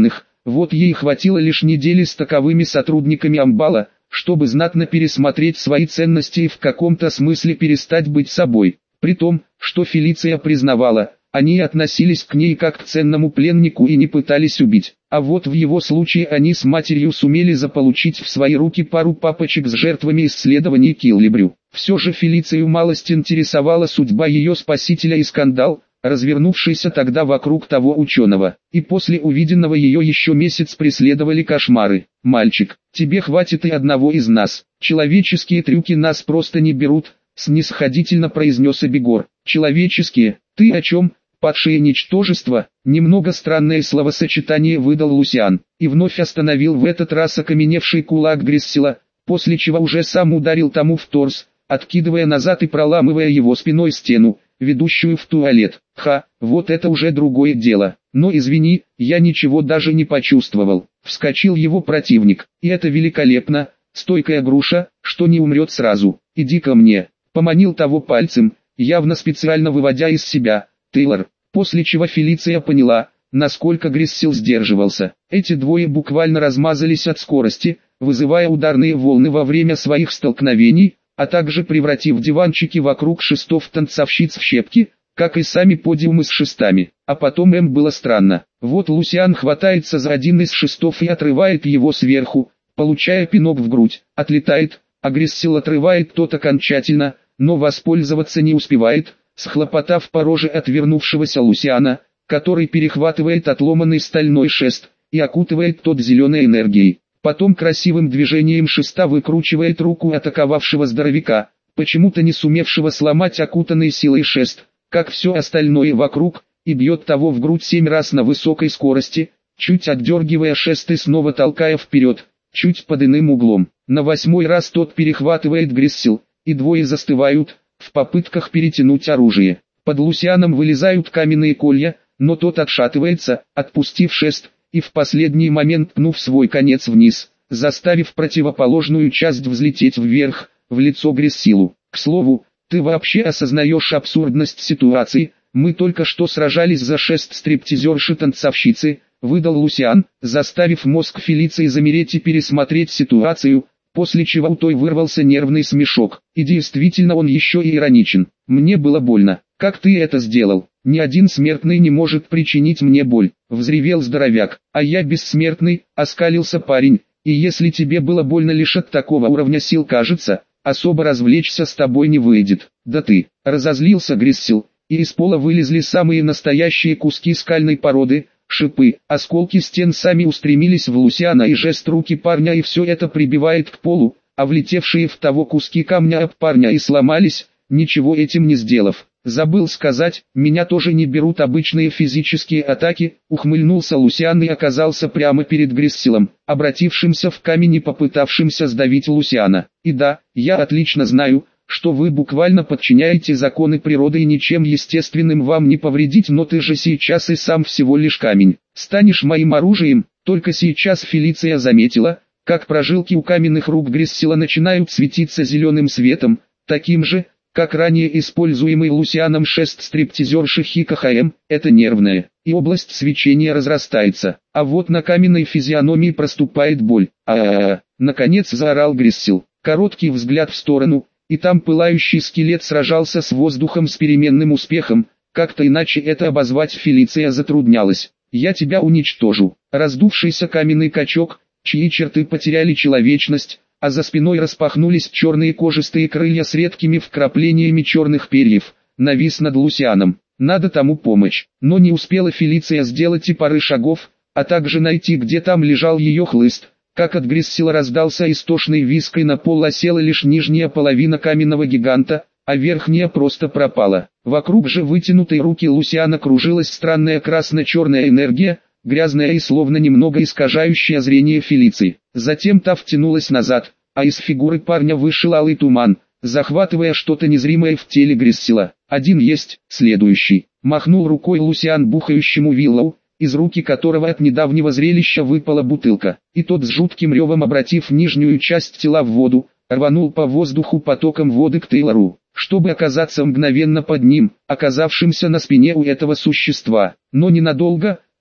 Speaker 1: Вот ей хватило лишь недели с таковыми сотрудниками Амбала, чтобы знатно пересмотреть свои ценности и в каком-то смысле перестать быть собой. При том, что Фелиция признавала, они относились к ней как к ценному пленнику и не пытались убить. А вот в его случае они с матерью сумели заполучить в свои руки пару папочек с жертвами исследований Киллибрю. Все же Фелицию малость интересовала судьба ее спасителя и скандал, развернувшийся тогда вокруг того ученого. И после увиденного ее еще месяц преследовали кошмары. «Мальчик, тебе хватит и одного из нас. Человеческие трюки нас просто не берут», — снисходительно произнес Абегор. «Человеческие? Ты о чем? Падшие ничтожества?» Немного странное словосочетание выдал Лусиан, и вновь остановил в этот раз окаменевший кулак Гриссела, после чего уже сам ударил тому в торс, откидывая назад и проламывая его спиной стену, ведущую в туалет. «Ха, вот это уже другое дело. Но извини, я ничего даже не почувствовал». Вскочил его противник. «И это великолепно, стойкая груша, что не умрет сразу. Иди ко мне». Поманил того пальцем, явно специально выводя из себя Тейлор. После чего Фелиция поняла, насколько Гриссел сдерживался. Эти двое буквально размазались от скорости, вызывая ударные волны во время своих столкновений, а также превратив диванчики вокруг шестов танцовщиц в щепки, как и сами подиумы с шестами. А потом им было странно. Вот Лусиан хватается за один из шестов и отрывает его сверху, получая пинок в грудь, отлетает, а Гриссел отрывает тот окончательно, но воспользоваться не успевает, схлопотав по роже отвернувшегося Лусиана, который перехватывает отломанный стальной шест и окутывает тот зеленой энергией. Потом красивым движением шеста выкручивает руку атаковавшего здоровяка, почему-то не сумевшего сломать окутанный силой шест, как все остальное вокруг, и бьет того в грудь семь раз на высокой скорости, чуть отдергивая шест и снова толкая вперед, чуть под иным углом. На восьмой раз тот перехватывает Гриссел, и двое застывают, в попытках перетянуть оружие. Под Лусианом вылезают каменные колья, но тот отшатывается, отпустив шест, и в последний момент пнув свой конец вниз, заставив противоположную часть взлететь вверх, в лицо Гриссилу. «К слову, ты вообще осознаешь абсурдность ситуации? Мы только что сражались за шест стриптизерши-танцовщицы», выдал Лусиан, заставив мозг Фелиции замереть и пересмотреть ситуацию, после чего у той вырвался нервный смешок. И действительно он еще и ироничен. «Мне было больно. Как ты это сделал? Ни один смертный не может причинить мне боль», — взревел здоровяк. «А я бессмертный», — оскалился парень, «и если тебе было больно лишь от такого уровня сил, кажется, особо развлечься с тобой не выйдет». «Да ты», — разозлился Гриссел, и из пола вылезли самые настоящие куски скальной породы, шипы, осколки стен сами устремились в Лусиана и жест руки парня, и все это прибивает к полу, а влетевшие в того куски камня об парня и сломались, ничего этим не сделав. «Забыл сказать, меня тоже не берут обычные физические атаки», ухмыльнулся Лусиан и оказался прямо перед Грисселом, обратившимся в камень и попытавшимся сдавить Лусиана. «И да, я отлично знаю, что вы буквально подчиняете законы природы и ничем естественным вам не повредить, но ты же сейчас и сам всего лишь камень. Станешь моим оружием». Только сейчас Фелиция заметила, как прожилки у каменных рук Гриссела начинают светиться зеленым светом, таким же, как ранее используемый Лусианом шест стриптизерши Хикахаэм, это нервная, и область свечения разрастается, а вот на каменной физиономии проступает боль. А-а-а, наконец заорал Гриссел. Короткий взгляд в сторону, и там пылающий скелет сражался с воздухом с переменным успехом, как-то иначе это обозвать Фелиция затруднялась. «Я тебя уничтожу». Раздувшийся каменный качок, чьи черты потеряли человечность, а за спиной распахнулись черные кожистые крылья с редкими вкраплениями черных перьев, навис над Лусианом. Надо тому помочь. Но не успела Фелиция сделать и пары шагов, а также найти, где там лежал ее хлыст, как от Гриссела раздался истошный визг, и на пол осела лишь нижняя половина каменного гиганта, а верхняя просто пропала. Вокруг же вытянутой руки Лусиана кружилась странная красно-черная энергия, грязная и словно немного искажающая зрение Фелиции. Затем та втянулась назад, а из фигуры парня вышел алый туман, захватывая что-то незримое в теле Гриссела. «Один есть, следующий», — махнул рукой Лусиан бухающему Виллоу, из руки которого от недавнего зрелища выпала бутылка, и тот с жутким ревом, обратив нижнюю часть тела в воду, рванул по воздуху потоком воды к Тейлору, чтобы оказаться мгновенно под ним, оказавшимся на спине у этого существа. Но ненадолго.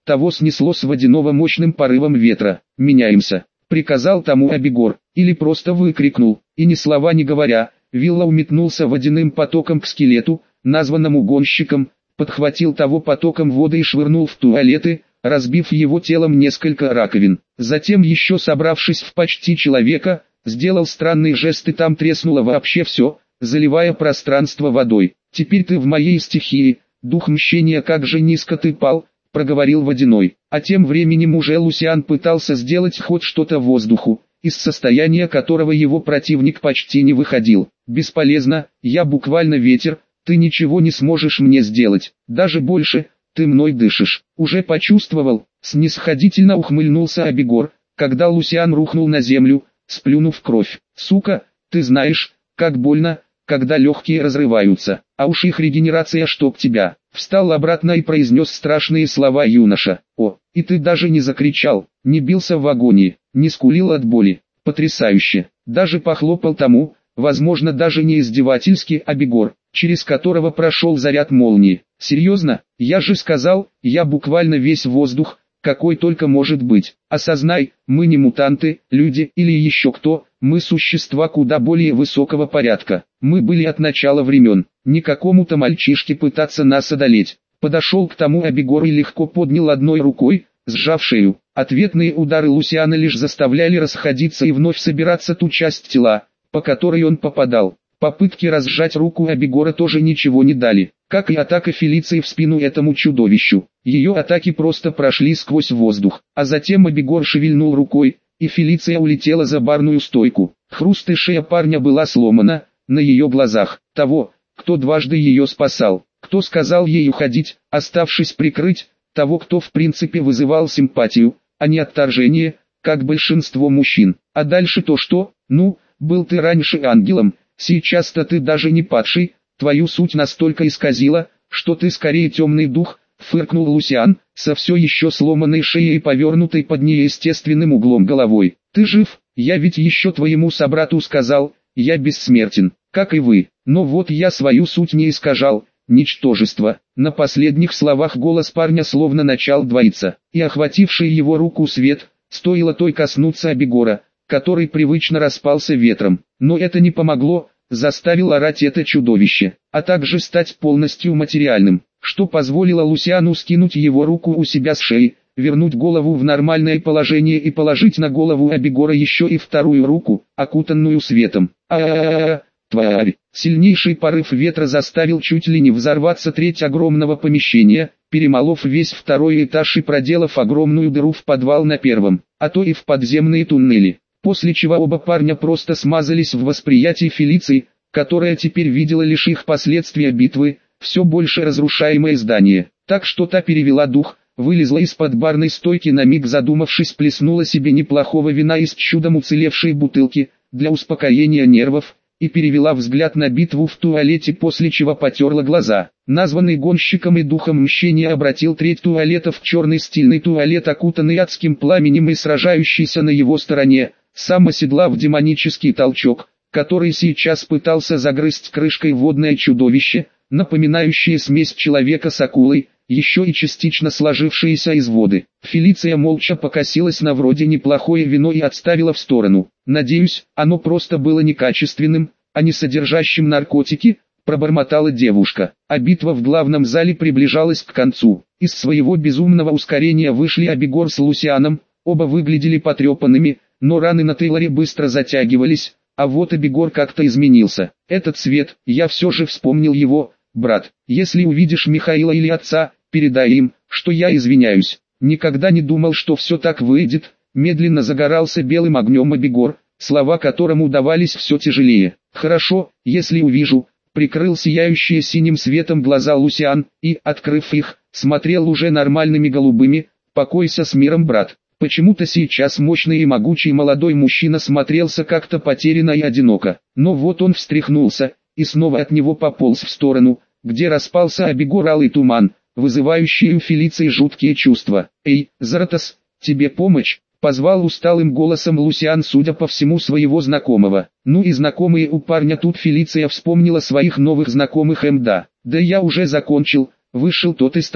Speaker 1: Того снесло с водяного мощным порывом ветра. «Меняемся», — приказал тому Абегор, или просто выкрикнул, и ни слова не говоря, Виллоу метнулся водяным потоком к скелету, названному гонщиком, подхватил того потоком воды и швырнул в туалеты, разбив его телом несколько раковин. Затем, еще собравшись в почти человека, сделал странный жест, и там треснуло вообще все, заливая пространство водой. «Теперь ты в моей стихии, дух мщения, как же низко ты пал», — проговорил водяной. А тем временем уже Лусиан пытался сделать хоть что-то в воздуху, из состояния которого его противник почти не выходил. «Бесполезно, я буквально ветер, ты ничего не сможешь мне сделать, даже больше, ты мной дышишь». «Уже почувствовал», — снисходительно ухмыльнулся Абегор, когда Лусиан рухнул на землю, сплюнув кровь. «Сука, ты знаешь, как больно, когда легкие разрываются, а уж их регенерация, чтоб тебя». Встал обратно и произнес страшные слова юноша. «О, и ты даже не закричал, не бился в агонии, не скулил от боли. Потрясающе!» Даже похлопал тому, возможно даже не издевательски, Абегор, через которого прошел заряд молнии. «Серьезно? Я же сказал, я буквально весь воздух, какой только может быть. Осознай, мы не мутанты, люди или еще кто, мы существа куда более высокого порядка. Мы были от начала времен, не какому-то мальчишке пытаться нас одолеть». Подошел к тому Абегор и легко поднял одной рукой, сжав шею. Ответные удары Лусиана лишь заставляли расходиться и вновь собираться ту часть тела, по которой он попадал. Попытки разжать руку Абегора тоже ничего не дали, как и атака Фелиции в спину этому чудовищу. Ее атаки просто прошли сквозь воздух, а затем Абегор шевельнул рукой, и Фелиция улетела за барную стойку. Хруст и шея парня была сломана, на ее глазах. Того, кто дважды ее спасал, кто сказал ей уходить, оставшись прикрыть, того, кто в принципе вызывал симпатию, а не отторжение, как большинство мужчин. А дальше то что? Ну, был ты раньше ангелом, сейчас-то ты даже не падший, твою суть настолько исказила, что ты скорее темный дух, фыркнул Лусиан, со все еще сломанной шеей и повернутой под неестественным углом головой. Ты жив? Я ведь еще твоему собрату сказал, я бессмертен, как и вы, но вот я свою суть не искажал, ничтожество. На последних словах голос парня словно начал двоиться, и охвативший его руку свет, стоило той коснуться Абегора, который привычно распался ветром. Но это не помогло, заставил орать это чудовище, а также стать полностью материальным, что позволило Лусиану скинуть его руку у себя с шеи, вернуть голову в нормальное положение и положить на голову Абегора еще и вторую руку, окутанную светом. А-а-а-а, тварь! Сильнейший порыв ветра заставил чуть ли не взорваться треть огромного помещения, перемолов весь второй этаж и проделав огромную дыру в подвал на первом, а то и в подземные туннели. После чего оба парня просто смазались в восприятии Фелиции, которая теперь видела лишь их последствия битвы, все больше разрушаемое здание. Так что та перевела дух, вылезла из-под барной стойки, на миг задумавшись, плеснула себе неплохого вина из чудом уцелевшей бутылки, для успокоения нервов, и перевела взгляд на битву в туалете, после чего потерла глаза. Названный гонщиком и духом мщения обратил треть туалета в черный стильный туалет, окутанный адским пламенем и сражающийся на его стороне, сам оседлав демонический толчок, который сейчас пытался загрызть крышкой водное чудовище, напоминающее смесь человека с акулой, еще и частично сложившееся из воды. Фелиция молча покосилась на вроде неплохое вино и отставила в сторону. «Надеюсь, оно просто было некачественным, а не содержащим наркотики», пробормотала девушка. А битва в главном зале приближалась к концу. Из своего безумного ускорения вышли Абегор с Лусианом, оба выглядели потрепанными, но раны на Тейлоре быстро затягивались, а вот Абегор как-то изменился. «Этот свет, я все же вспомнил его, брат. Если увидишь Михаила или отца, передай им, что я извиняюсь. Никогда не думал, что все так выйдет». Медленно загорался белым огнем Абегор, слова которому давались все тяжелее. «Хорошо, если увижу», прикрыл сияющие синим светом глаза Лусиан, и, открыв их, смотрел уже нормальными голубыми. «Покойся с миром, брат». Почему-то сейчас мощный и могучий молодой мужчина смотрелся как-то потерянно и одиноко. Но вот он встряхнулся, и снова от него пополз в сторону, где распался Абегор алый туман, вызывающий у Фелиции жуткие чувства. «Эй, Заратос, тебе помощь?» — позвал усталым голосом Лусиан, судя по всему своего знакомого. Ну и знакомые у парня тут. Фелиция вспомнила своих новых знакомых. «Мда, да я уже закончил», — вышел тот из того,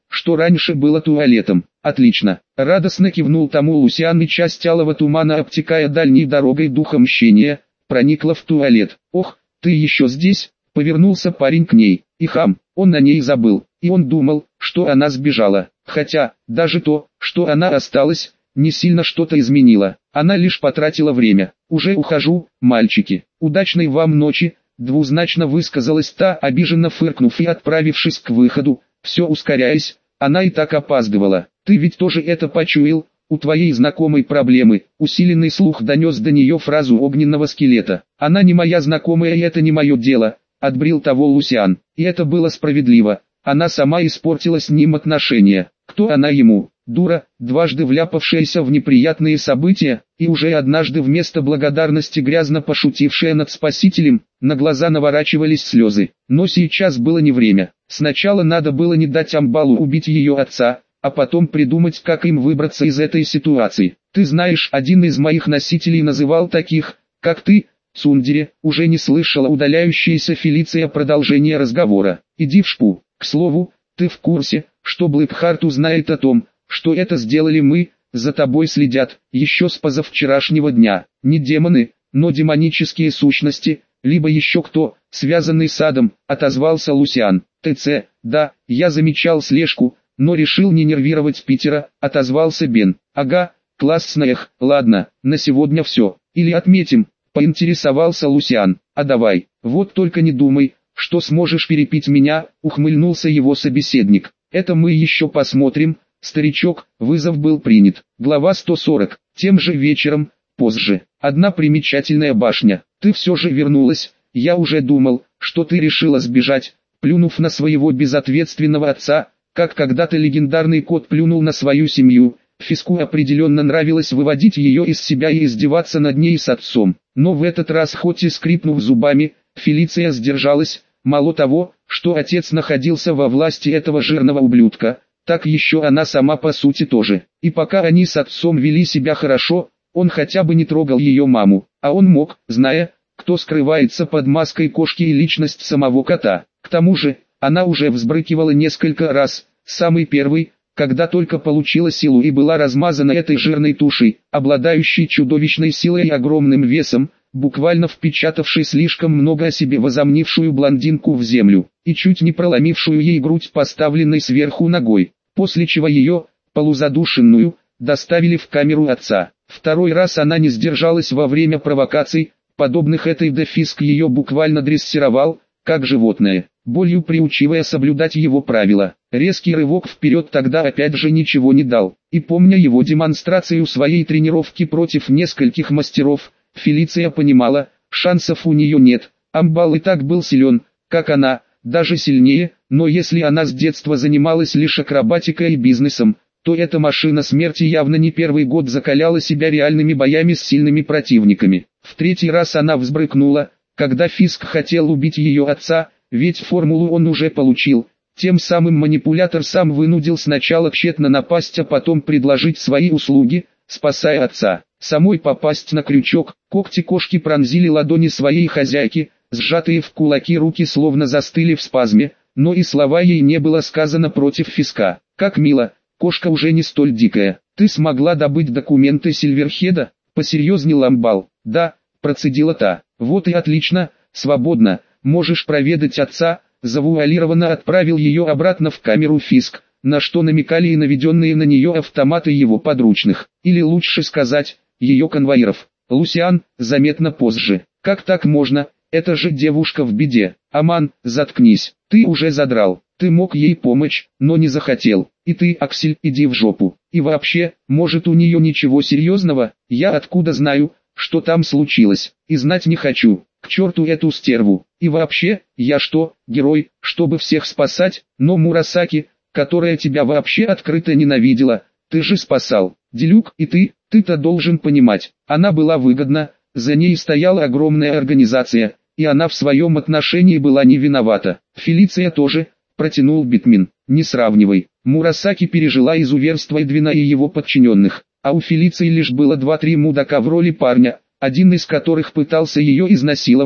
Speaker 1: что раньше было туалетом. Отлично. Радостно кивнул тому Лусиан, и часть алого тумана, обтекая дальней дорогой духа мщения, проникла в туалет. Ох, ты еще здесь? Повернулся парень к ней. И хам, он на ней забыл. И он думал, что она сбежала. Хотя, даже то, что она осталась, не сильно что-то изменило. Она лишь потратила время. «Уже ухожу, мальчики. Удачной вам ночи», двузначно высказалась та, обиженно фыркнув и отправившись к выходу. Все ускоряясь, она и так опаздывала. «Ты ведь тоже это почуял? У твоей знакомой проблемы». Усиленный слух донес до нее фразу огненного скелета. «Она не моя знакомая, и это не мое дело», — отбрил того Лусиан. И это было справедливо. Она сама испортила с ним отношения. Кто она ему? Дура, дважды вляпавшаяся в неприятные события, и уже однажды вместо благодарности грязно пошутившая над спасителем. На глаза наворачивались слезы. Но сейчас было не время. Сначала надо было не дать Амбалу убить ее отца, а потом придумать, как им выбраться из этой ситуации. Ты знаешь, один из моих носителей называл таких, как ты, Цундере. Уже не слышала удаляющаяся Фелиция продолжение разговора. Иди в шпу. К слову, ты в курсе, что Блэкхарт узнает о том, что это сделали мы? За тобой следят, еще с позавчерашнего дня. Не демоны, но демонические сущности, либо еще кто, связанный с адом, отозвался Лусиан. ТЦ, да, я замечал слежку, но решил не нервировать Питера, отозвался Бен. Ага, классно, эх, ладно, на сегодня все. Или отметим, поинтересовался Лусиан. А давай, вот только не думай, что сможешь перепить меня, ухмыльнулся его собеседник. Это мы еще посмотрим. Старичок, вызов был принят. Глава сто сорок. Тем же вечером, позже. Одна примечательная башня. Ты все же вернулась. Я уже думал, что ты решила сбежать, плюнув на своего безответственного отца, как когда-то легендарный кот плюнул на свою семью. Фиску определенно нравилось выводить ее из себя и издеваться над ней с отцом. Но в этот раз, хоть и скрипнув зубами, Фелиция сдержалась. Мало того, что отец находился во власти этого жирного ублюдка, так еще она сама по сути тоже. И пока они с отцом вели себя хорошо, он хотя бы не трогал ее маму, а он мог, зная, кто скрывается под маской кошки и личность самого кота. К тому же, она уже взбрыкивала несколько раз, самый первый, когда только получила силу и была размазана этой жирной тушей, обладающей чудовищной силой и огромным весом, буквально впечатавшей слишком много о себе возомнившую блондинку в землю, и чуть не проломившую ей грудь поставленной сверху ногой, после чего ее, полузадушенную, доставили в камеру отца. Второй раз она не сдержалась во время провокаций, подобных этой, де Фиск ее буквально дрессировал, как животное, болью приучивая соблюдать его правила. Резкий рывок вперед тогда опять же ничего не дал, и помня его демонстрацию своей тренировки против нескольких мастеров, Фелиция понимала, шансов у нее нет. Амбал и так был силен, как она, даже сильнее, но если она с детства занималась лишь акробатикой и бизнесом, то эта машина смерти явно не первый год закаляла себя реальными боями с сильными противниками. В третий раз она взбрыкнула, когда Фиск хотел убить ее отца, ведь формулу он уже получил. Тем самым манипулятор сам вынудил сначала тщетно напасть, а потом предложить свои услуги, спасая отца. Самой попасть на крючок, когти кошки пронзили ладони своей хозяйки, сжатые в кулаки руки словно застыли в спазме, но и слова ей не было сказано против Фиска. «Как мило, кошка уже не столь дикая. Ты смогла добыть документы Сильверхеда?» — посерьезнел Амбал. «Да», — процедила та. «Вот и отлично, свободно, можешь проведать отца», — завуалированно отправил ее обратно в камеру Фиск, на что намекали и наведенные на нее автоматы его подручных, или лучше сказать, ее конвоиров. Лусиан, заметно позже. «Как так можно? Это же девушка в беде». «Аман, заткнись, ты уже задрал. Ты мог ей помочь, но не захотел. И ты, Аксель, иди в жопу. И вообще, может у нее ничего серьезного? Я откуда знаю, что там случилось? И знать не хочу. К черту эту стерву. И вообще, я что, герой, чтобы всех спасать? Но Мурасаки, которая тебя вообще открыто ненавидела, ты же спасал. Делюк, и ты, ты-то должен понимать, она была выгодна, за ней стояла огромная организация, и она в своем отношении была не виновата. Фелиция тоже», — протянул Битмин. «Не сравнивай. Мурасаки пережила изуверство Эдвина и его подчиненных, а у Фелиции лишь было два-три мудака в роли парня, один из которых пытался ее изнасиловать,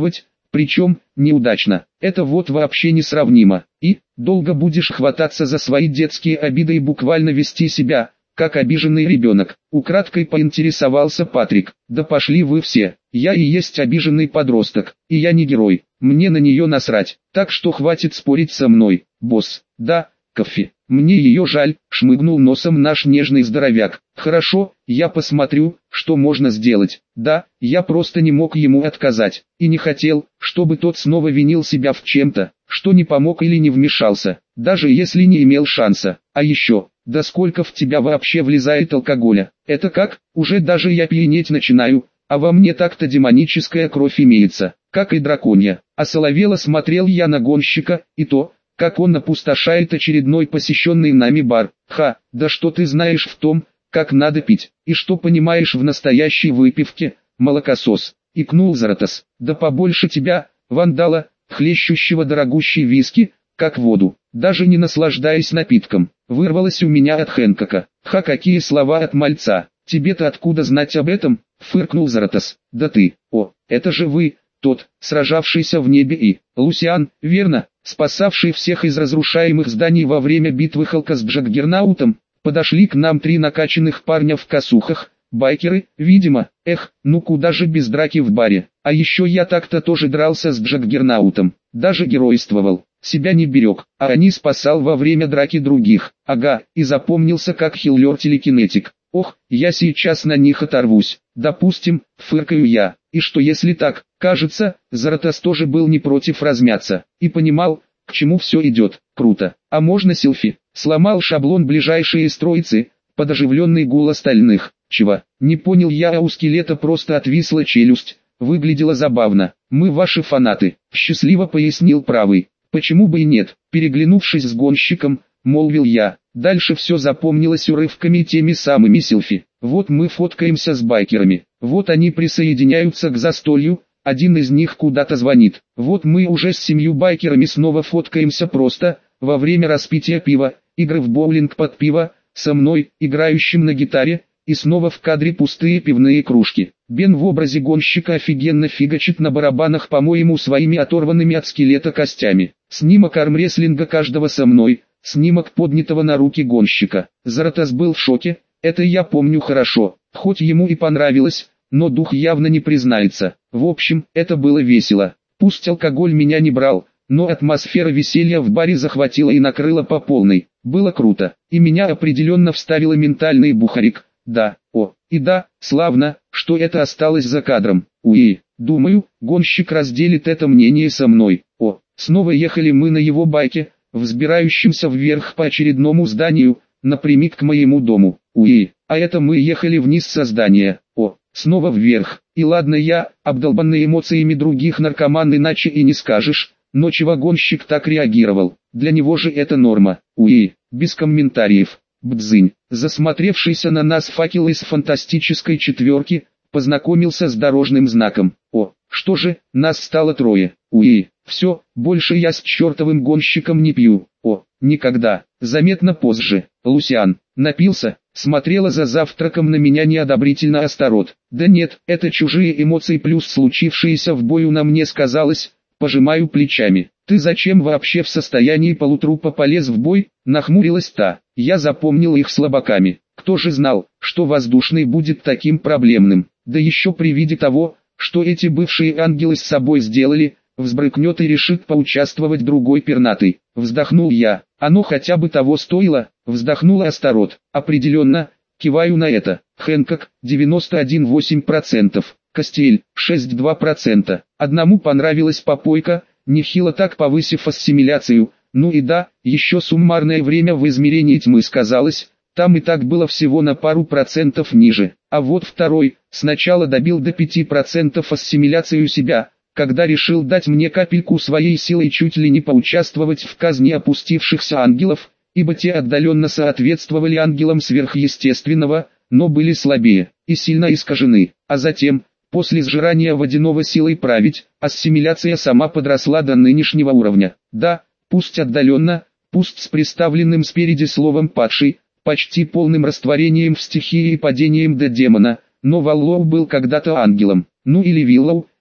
Speaker 1: причем, неудачно. Это вот вообще несравнимо. И, долго будешь хвататься за свои детские обиды и буквально вести себя, как обиженный ребенок. Украдкой поинтересовался Патрик. Да пошли вы все, я и есть обиженный подросток, и я не герой, мне на нее насрать. Так что хватит спорить со мной, босс. Да, Кофе. Мне ее жаль, шмыгнул носом наш нежный здоровяк. Хорошо, я посмотрю, что можно сделать. Да, я просто не мог ему отказать, и не хотел, чтобы тот снова винил себя в чем-то, что не помог или не вмешался, даже если не имел шанса. А еще, да сколько в тебя вообще влезает алкоголя? Это как? Уже даже я пьянеть начинаю, а во мне так-то демоническая кровь имеется, как и драконья. Осоловело смотрел я на гонщика, и то, как он опустошает очередной посещенный нами бар. Ха, да что ты знаешь в том, как надо пить, и что понимаешь в настоящей выпивке, молокосос, икнул Заратос. Да побольше тебя, вандала, хлещущего дорогущий виски, как воду, даже не наслаждаясь напитком, вырвалось у меня от Хэнкока. Ха, какие слова от мальца, тебе-то откуда знать об этом, фыркнул Заратос. Да ты, о, это же вы, тот, сражавшийся в небе и, Лусиан, верно, спасавший всех из разрушаемых зданий во время битвы Халка с Джаггернаутом. Подошли к нам три накачанных парня в косухах, байкеры, видимо. Эх, ну куда же без драки в баре. А еще я так-то тоже дрался с Джаггернаутом, даже геройствовал, себя не берег, а они спасал во время драки других. Ага, и запомнился как хиллер-телекинетик. Ох, я сейчас на них оторвусь. Допустим, фыркаю я. И что если так? Кажется, Заратос тоже был не против размяться, и понимал, к чему все идет. Круто. А можно селфи? Сломал шаблон ближайшие из троицы, под оживленный гул остальных. Чего? Не понял я, а у скелета просто отвисла челюсть. Выглядело забавно. Мы ваши фанаты, счастливо пояснил правый. Почему бы и нет? Переглянувшись с гонщиком, молвил я. Дальше все запомнилось урывками и теми самыми селфи. Вот мы фоткаемся с байкерами, вот они присоединяются к застолью, один из них куда-то звонит. Вот мы уже с семью байкерами снова фоткаемся просто, во время распития пива, игры в боулинг под пиво, со мной, играющим на гитаре, и снова в кадре пустые пивные кружки. Бен в образе гонщика офигенно фигачит на барабанах, по-моему, своими оторванными от скелета костями. Снимок армрестлинга каждого со мной, снимок поднятого на руки гонщика. Заратос был в шоке, это я помню хорошо, хоть ему и понравилось, но дух явно не признается. В общем, это было весело. Пусть алкоголь меня не брал, но атмосфера веселья в баре захватила и накрыла по полной. Было круто, и меня определенно вставило ментальный бухарик. Да, о, и да, славно, что это осталось за кадром. Уи, думаю, гонщик разделит это мнение со мной. О, снова ехали мы на его байке, взбирающемся вверх по очередному зданию, напрямик к моему дому. Уи, а это мы ехали вниз со здания. О, снова вверх. И ладно я, обдолбанный эмоциями других наркоман, иначе и не скажешь, но чего гонщик так реагировал? Для него же это норма. Уи, без комментариев. Бдзынь, засмотревшийся на нас факел из фантастической четверки, познакомился с дорожным знаком. О, что же, нас стало трое. Уи, все, больше я с чертовым гонщиком не пью. О, никогда. Заметно позже. Лусиан, напился, смотрела за завтраком на меня неодобрительно Астарот. Да нет, это чужие эмоции плюс случившееся в бою на мне сказалось, пожимаю плечами. Ты зачем вообще в состоянии полутрупа полез в бой? Нахмурилась та. Я запомнил их слабаками. Кто же знал, что воздушный будет таким проблемным? Да еще при виде того, что эти бывшие ангелы с собой сделали, взбрыкнет и решит поучаствовать другой пернатый. Вздохнул я. Оно хотя бы того стоило, вздохнула Астарот. Определенно, киваю на это. Хэнкок, девяносто один целых восемь десятых процента. Костель, шесть целых два процента. Одному понравилась попойка, нехило так повысив ассимиляцию. Ну и да, еще суммарное время в измерении тьмы сказалось, там и так было всего на пару процентов ниже. А вот второй, сначала добил до пяти процентов ассимиляцию себя, когда решил дать мне капельку своей силы и чуть ли не поучаствовать в казни опустившихся ангелов, ибо те отдаленно соответствовали ангелам сверхъестественного, но были слабее и сильно искажены. А затем, после сжирания водяного силой править, ассимиляция сама подросла до нынешнего уровня. Да, пусть отдаленно, пусть с приставленным спереди словом «падший», почти полным растворением в стихии и падением до демона, но Валлоу был когда-то ангелом, ну или Виллоу,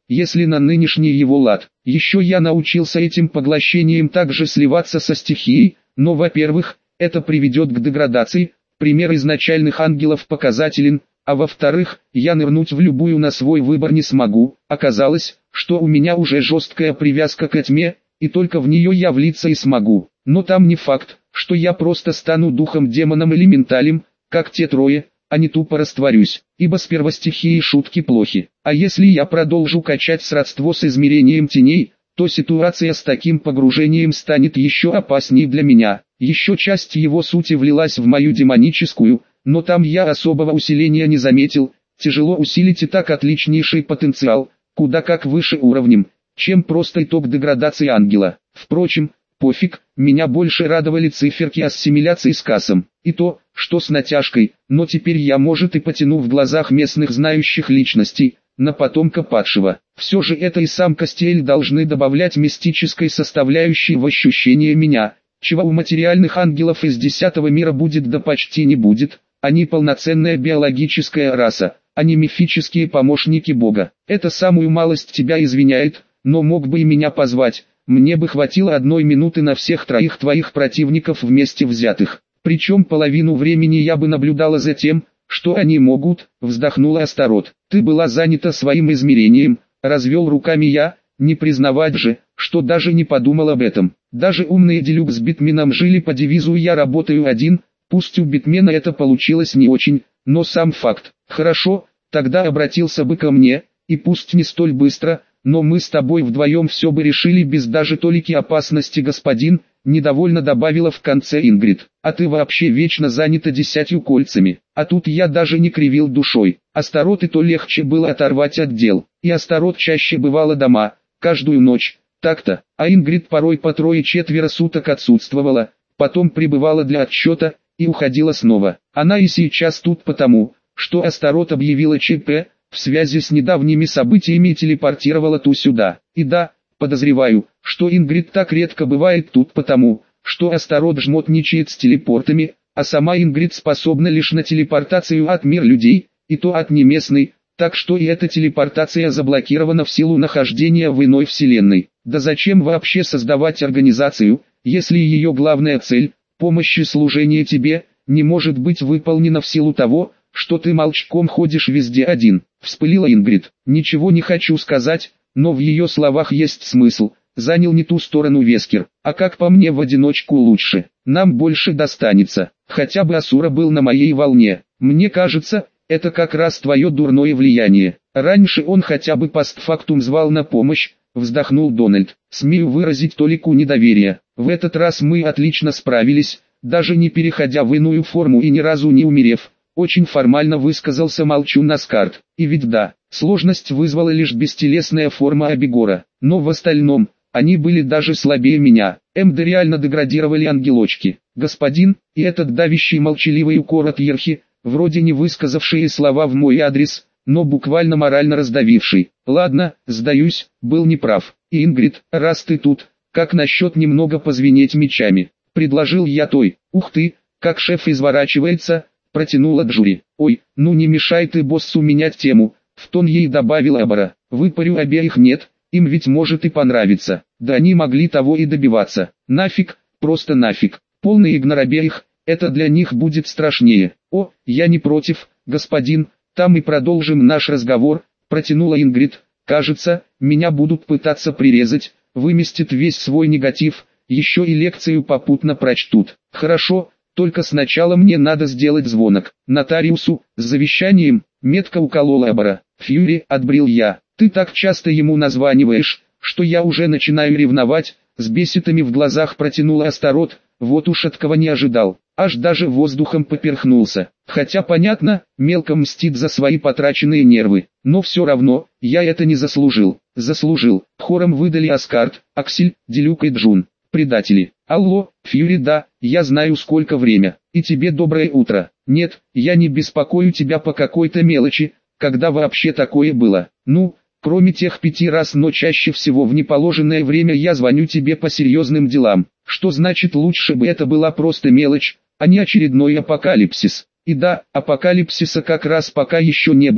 Speaker 1: если на нынешний его лад. Еще я научился этим поглощением также сливаться со стихией, но, во-первых, это приведет к деградации, пример изначальных ангелов показателен, а во-вторых, я нырнуть в любую на свой выбор не смогу. Оказалось, что у меня уже жесткая привязка к тьме, и только в нее я влиться и смогу. Но там не факт, что я просто стану духом-демоном или менталем, как те трое, а не тупо растворюсь, ибо с первостихией шутки плохи. А если я продолжу качать сродство с измерением теней, то ситуация с таким погружением станет еще опаснее для меня. Еще часть его сути влилась в мою демоническую, но там я особого усиления не заметил. Тяжело усилить и так отличнейший потенциал, куда как выше уровнем, чем просто итог деградации ангела. Впрочем, пофиг, меня больше радовали циферки ассимиляции с кассом. И то, что с натяжкой, но теперь я, может, и потяну в глазах местных знающих личностей, на потомка падшего. Все же это и сам Кастиэль должны добавлять мистической составляющей в ощущение меня, чего у материальных ангелов из десятого мира будет да почти не будет. Они полноценная биологическая раса, а не мифические помощники Бога. Это самую малость тебя извиняет, но мог бы и меня позвать. Мне бы хватило одной минуты на всех троих твоих противников вместе взятых. Причем половину времени я бы наблюдала за тем, что они могут, вздохнула Астарот. Ты была занята своим измерением, развел руками я, не признавать же, что даже не подумал об этом. Даже умные Делюк с Битменом жили по девизу «Я работаю один», пусть у Битмена это получилось не очень, но сам факт. Хорошо, тогда обратился бы ко мне, и пусть не столь быстро, но мы с тобой вдвоем все бы решили без даже толики опасности, господин, недовольно добавила в конце Ингрид. А ты вообще вечно занята десятью кольцами. А тут я даже не кривил душой. Астарот и то легче было оторвать от дел. И Астарот чаще бывала дома, каждую ночь, так-то. А Ингрид порой по трое-четверо суток отсутствовала, потом прибывала для отчета, и уходила снова. Она и сейчас тут потому, что Астарот объявила ЧП, в связи с недавними событиями телепортировала ту сюда. И да, подозреваю, что Ингрид так редко бывает тут потому, что Астарот жмотничает с телепортами, а сама Ингрид способна лишь на телепортацию от мир людей, и то от неместной, так что и эта телепортация заблокирована в силу нахождения в иной вселенной. Да зачем вообще создавать организацию, если ее главная цель, помощь и служение тебе, не может быть выполнена в силу того, что ты молчком ходишь везде один. Вспылила Ингрид. Ничего не хочу сказать, но в ее словах есть смысл. Занял не ту сторону Вескер. А как по мне, в одиночку лучше. Нам больше достанется. Хотя бы Асура был на моей волне. Мне кажется, это как раз твое дурное влияние. Раньше он хотя бы постфактум звал на помощь, вздохнул Дональд. Смею выразить толику недоверия. В этот раз мы отлично справились, даже не переходя в иную форму и ни разу не умерев. Очень формально высказался молчун Аскард. И ведь да, сложность вызвала лишь бестелесная форма Абегора. Но в остальном, они были даже слабее меня. МД реально деградировали ангелочки. Господин, и этот давящий молчаливый укор от Ерхи, вроде не высказавшие слова в мой адрес, но буквально морально раздавивший. Ладно, сдаюсь, был неправ. И Ингрид, раз ты тут, как насчет немного позвенеть мечами? Предложил я той. Ух ты, как шеф изворачивается, протянула Джури. Ой, ну не мешай ты боссу менять тему, в тон ей добавила Абара. Выпарю обеих нет, им ведь может и понравиться. Да они могли того и добиваться. Нафиг, просто нафиг. Полный игнор обеих, это для них будет страшнее. О, я не против, господин, там и продолжим наш разговор, протянула Ингрид. Кажется, меня будут пытаться прирезать, выместит весь свой негатив, еще и лекцию попутно прочтут. Хорошо, только сначала мне надо сделать звонок нотариусу с завещанием, метко уколола Абара. Фьюри, отбрил я, ты так часто ему названиваешь, что я уже начинаю ревновать, с беситами в глазах протянула Астарот, вот уж от кого не ожидал, аж даже воздухом поперхнулся. Хотя понятно, мелко мстит за свои потраченные нервы, но все равно, я это не заслужил. Заслужил, хором выдали Аскард, Аксель, Делюк и Джун. Предатели. Алло, Фьюри, да, я знаю сколько время, и тебе доброе утро. Нет, я не беспокою тебя по какой-то мелочи, когда вообще такое было. Ну, кроме тех пяти раз, но чаще всего в неположенное время я звоню тебе по серьезным делам. Что значит, лучше бы это была просто мелочь, а не очередной апокалипсис. И да, апокалипсиса как раз пока еще не было,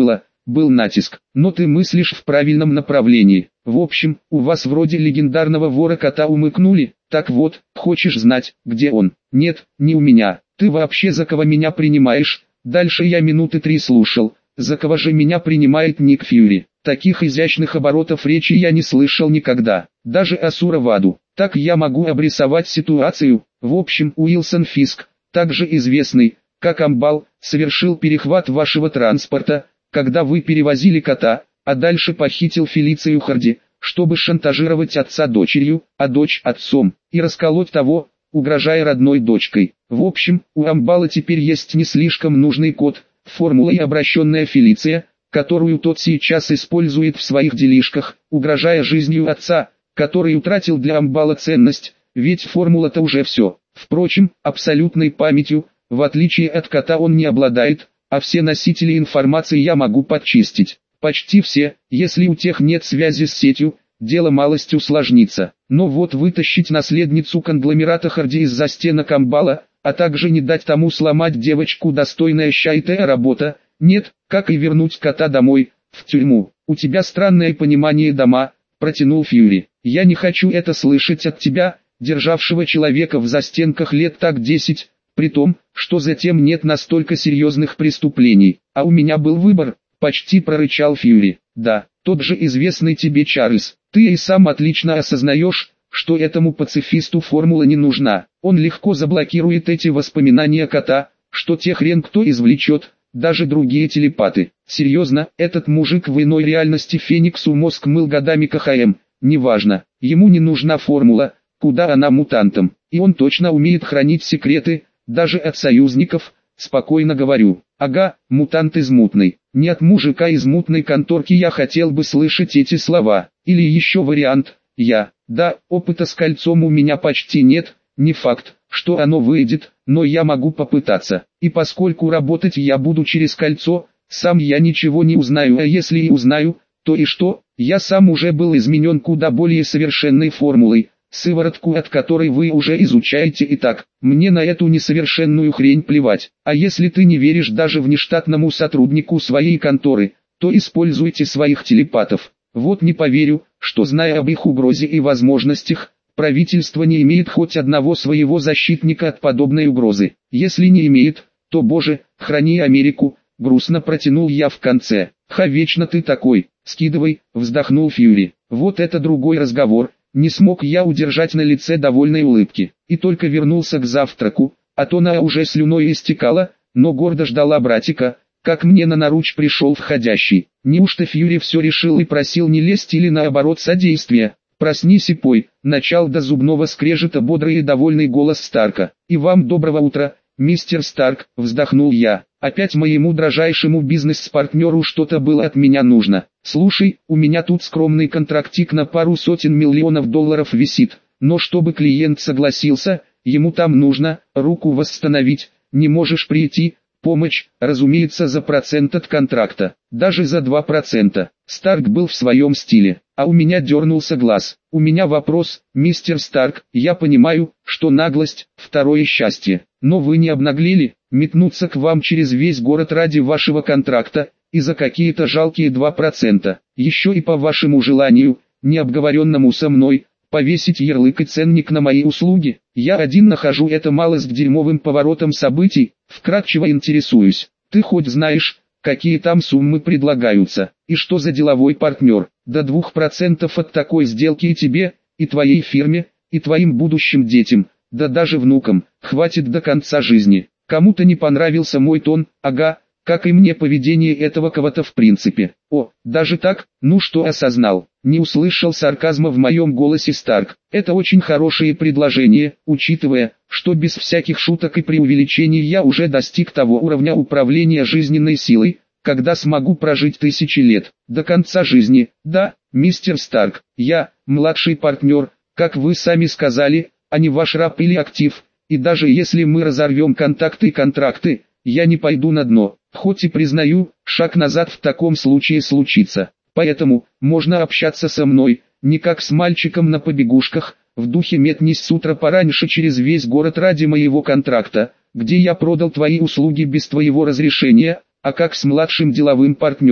Speaker 1: был натиск. Но ты мыслишь в правильном направлении. В общем, у вас вроде легендарного вора кота умыкнули. Так вот, хочешь знать, где он? Нет, не у меня. Ты вообще за кого меня принимаешь? Дальше я минуты три слушал. За кого же меня принимает Ник Фьюри? Таких изящных оборотов речи я не слышал никогда. Даже Асура в аду. Так я могу обрисовать ситуацию. В общем, Уилсон Фиск, также известный как Амбал, совершил перехват вашего транспорта, когда вы перевозили кота, а дальше похитил Фелицию Харди, чтобы шантажировать отца дочерью, а дочь отцом, и расколоть того, угрожая родной дочкой. В общем, у Амбала теперь есть не слишком нужный кот, формулой обращенная Фелиция, которую тот сейчас использует в своих делишках, угрожая жизнью отца, который утратил для Амбала ценность, ведь формула-то уже все. Впрочем, абсолютной памятью, в отличие от кота, он не обладает, а все носители информации я могу подчистить. Почти все, если у тех нет связи с сетью, дело малость усложнится. Но вот вытащить наследницу конгломерата Харди из-за стенок Амбала, а также не дать тому сломать девочку, достойная счастья работа, нет, как и вернуть кота домой, в тюрьму. У тебя странное понимание дома, протянул Фьюри. Я не хочу это слышать от тебя, державшего человека в застенках лет так десять, при том, что затем нет настолько серьезных преступлений. А у меня был выбор, почти прорычал Фьюри. Да, тот же известный тебе Чарльз. Ты и сам отлично осознаешь, что этому пацифисту формула не нужна. Он легко заблокирует эти воспоминания кота, что те хрен кто извлечет, даже другие телепаты. Серьезно, этот мужик в иной реальности Фениксу мозг мыл годами КХМ. Неважно, ему не нужна формула, куда она мутантам. И он точно умеет хранить секреты, даже от союзников, спокойно говорю. Ага, мутант из мутной. Не от мужика из мутной конторки я хотел бы слышать эти слова. Или еще вариант, я. Да, опыта с кольцом у меня почти нет, не факт, что оно выйдет, но я могу попытаться. И поскольку работать я буду через кольцо, сам я ничего не узнаю, а если и узнаю, то и что? Я сам уже был изменен куда более совершенной формулой, сыворотку от которой вы уже изучаете и так. Мне на эту несовершенную хрень плевать. А если ты не веришь даже внештатному сотруднику своей конторы, то используйте своих телепатов. Вот не поверю, что, зная об их угрозе и возможностях, правительство не имеет хоть одного своего защитника от подобной угрозы. Если не имеет, то, боже, храни Америку, грустно протянул я в конце. Ха, вечно ты такой, скидывай, вздохнул Фьюри. Вот это другой разговор. Не смог я удержать на лице довольной улыбки, и только вернулся к завтраку, а то она уже слюной истекала, но гордо ждала братика, как мне на наруч пришел входящий. Неужто Фьюри все решил и просил не лезть или наоборот содействия? Проснись и пой, начал до зубного скрежета бодрый и довольный голос Старка. И вам доброго утра, мистер Старк, вздохнул я. Опять моему дрожайшему бизнес-партнеру что-то было от меня нужно. Слушай, у меня тут скромный контрактик на пару сотен миллионов долларов висит, но чтобы клиент согласился, ему там нужно руку восстановить, не можешь прийти, помощь, разумеется, за процент от контракта, даже за два процента. Старк был в своем стиле, а у меня дернулся глаз. У меня вопрос, мистер Старк, я понимаю, что наглость – второе счастье, но вы не обнаглели, метнуться к вам через весь город ради вашего контракта, и за какие-то жалкие два процента, еще и по вашему желанию, не обговоренному со мной, повесить ярлык и ценник на мои услуги. Я один нахожу это малость дерьмовым поворотом событий, вкратчиво интересуюсь. Ты хоть знаешь, какие там суммы предлагаются, и что за деловой партнер? До двух процентов от такой сделки и тебе, и твоей фирме, и твоим будущим детям, да даже внукам, хватит до конца жизни. Кому-то не понравился мой тон, ага, как и мне поведение этого кого-то в принципе. О, даже так, ну что осознал, не услышал сарказма в моем голосе Старк. Это очень хорошее предложение, учитывая, что без всяких шуток и преувеличений я уже достиг того уровня управления жизненной силой, когда смогу прожить тысячи лет, до конца жизни. Да, мистер Старк, я, младший партнер, как вы сами сказали, а не ваш раб или актив, и даже если мы разорвем контакты и контракты, я не пойду на дно, хоть и признаю, шаг назад в таком случае случится. Поэтому, можно общаться со мной, не как с мальчиком на побегушках, в духе метнись с утра пораньше через весь город ради моего контракта, где я продал твои услуги без твоего разрешения, а как с младшим деловым партнером.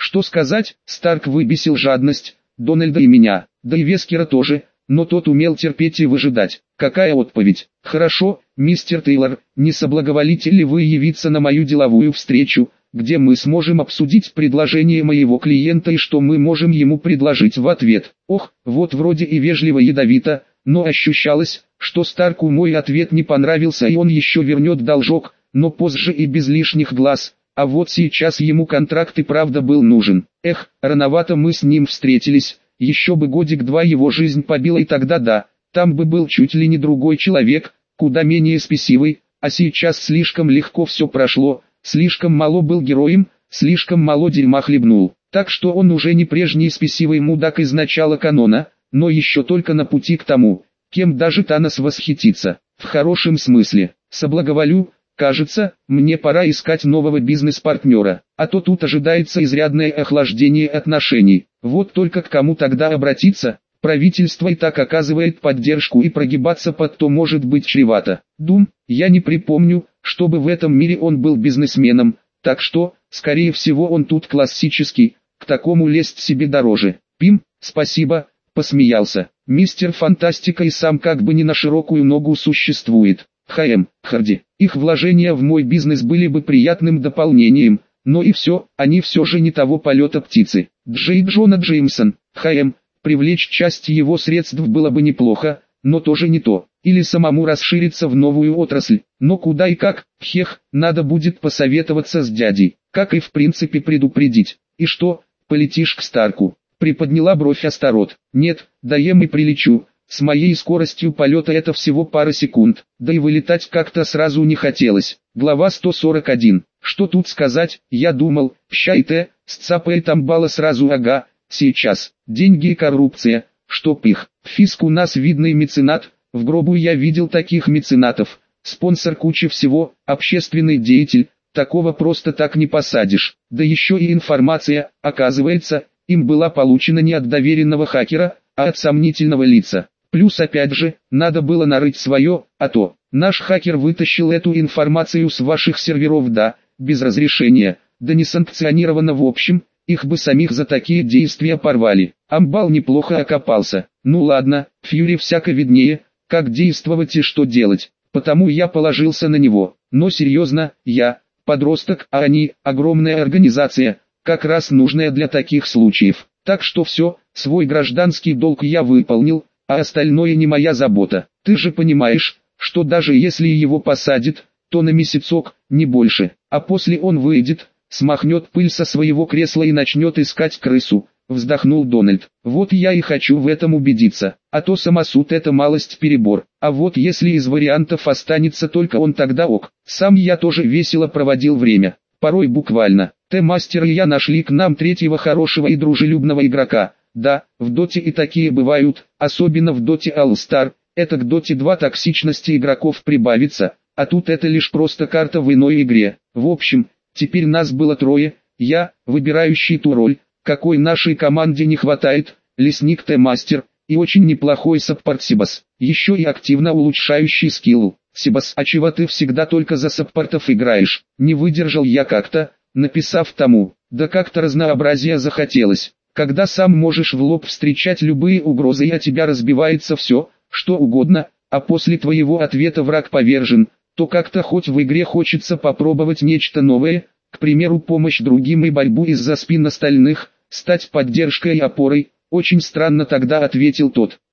Speaker 1: Что сказать, Старк выбесил жадность Дональда и меня, да и Вескера тоже, но тот умел терпеть и выжидать. Какая отповедь? Хорошо, мистер Тейлор, не соблаговолите ли вы явиться на мою деловую встречу, где мы сможем обсудить предложение моего клиента и что мы можем ему предложить в ответ. Ох, вот вроде и вежливо ядовито, но ощущалось, что Старку мой ответ не понравился и он еще вернет должок, но позже и без лишних глаз. А вот сейчас ему контракт и правда был нужен. Эх, рановато мы с ним встретились, еще бы годик-два его жизнь побила и тогда да, там бы был чуть ли не другой человек, куда менее спесивый, а сейчас слишком легко все прошло, слишком мало был героем, слишком мало дерьма хлебнул. Так что он уже не прежний спесивый мудак из начала канона, но еще только на пути к тому, кем даже Танос восхитится. В хорошем смысле, соблаговолю. Кажется, мне пора искать нового бизнес-партнера, а то тут ожидается изрядное охлаждение отношений. Вот только к кому тогда обратиться? Правительство и так оказывает поддержку и прогибаться под то может быть чревато. Дум, я не припомню, чтобы в этом мире он был бизнесменом, так что, скорее всего он тут классический, к такому лезть себе дороже. Пим, спасибо, посмеялся. Мистер Фантастика и сам как бы не на широкую ногу существует. Х.М. Харди. Их вложения в мой бизнес были бы приятным дополнением, но и все, они все же не того полета птицы. Джей Джона Джеймсон. Х.М. Привлечь часть его средств было бы неплохо, но тоже не то. Или самому расшириться в новую отрасль. Но куда и как, хех, надо будет посоветоваться с дядей. Как и в принципе предупредить. И что, полетишь к Старку? Приподняла бровь Астарот. Нет, доем и прилечу. С моей скоростью полета это всего пара секунд, да и вылетать как-то сразу не хотелось. Глава сто сорок один. Что тут сказать, я думал, щайте, сцапает амбала сразу ага, сейчас, деньги и коррупция, чтоб их. Фиск у нас видный меценат, в гробу я видел таких меценатов, спонсор кучи всего, общественный деятель, такого просто так не посадишь. Да еще и информация, оказывается, им была получена не от доверенного хакера, а от сомнительного лица. Плюс опять же, надо было нарыть свое, а то, наш хакер вытащил эту информацию с ваших серверов да, без разрешения, да не санкционировано в общем, их бы самих за такие действия порвали. Амбал неплохо окопался. Ну ладно, Фьюри всяко виднее, как действовать и что делать, потому я положился на него. Но серьезно, я, подросток, а они, огромная организация, как раз нужная для таких случаев. Так что все, свой гражданский долг я выполнил, а остальное не моя забота. Ты же понимаешь, что даже если его посадят, то на месяцок, не больше, а после он выйдет, смахнет пыль со своего кресла и начнет искать крысу, вздохнул Дональд. Вот я и хочу в этом убедиться, а то самосуд это малость перебор, а вот если из вариантов останется только он тогда ок. Сам я тоже весело проводил время, порой буквально. Т-мастер и я нашли к нам третьего хорошего и дружелюбного игрока. Да, в доте и такие бывают, особенно в доте All Star, это к доте два токсичности игроков прибавится, а тут это лишь просто карта в иной игре. В общем, теперь нас было трое, я, выбирающий ту роль, какой нашей команде не хватает, лесник Т-мастер, и очень неплохой саппорт Сибас, еще и активно улучшающий скилл. Сибас, а чего ты всегда только за саппортов играешь? Не выдержал я как-то, написав тому, да как-то разнообразия захотелось. Когда сам можешь в лоб встречать любые угрозы и от тебя разбивается все, что угодно, а после твоего ответа враг повержен, то как-то хоть в игре хочется попробовать нечто новое, к примеру помощь другим и борьбу из-за спин остальных, стать поддержкой и опорой. Очень странно тогда ответил тот.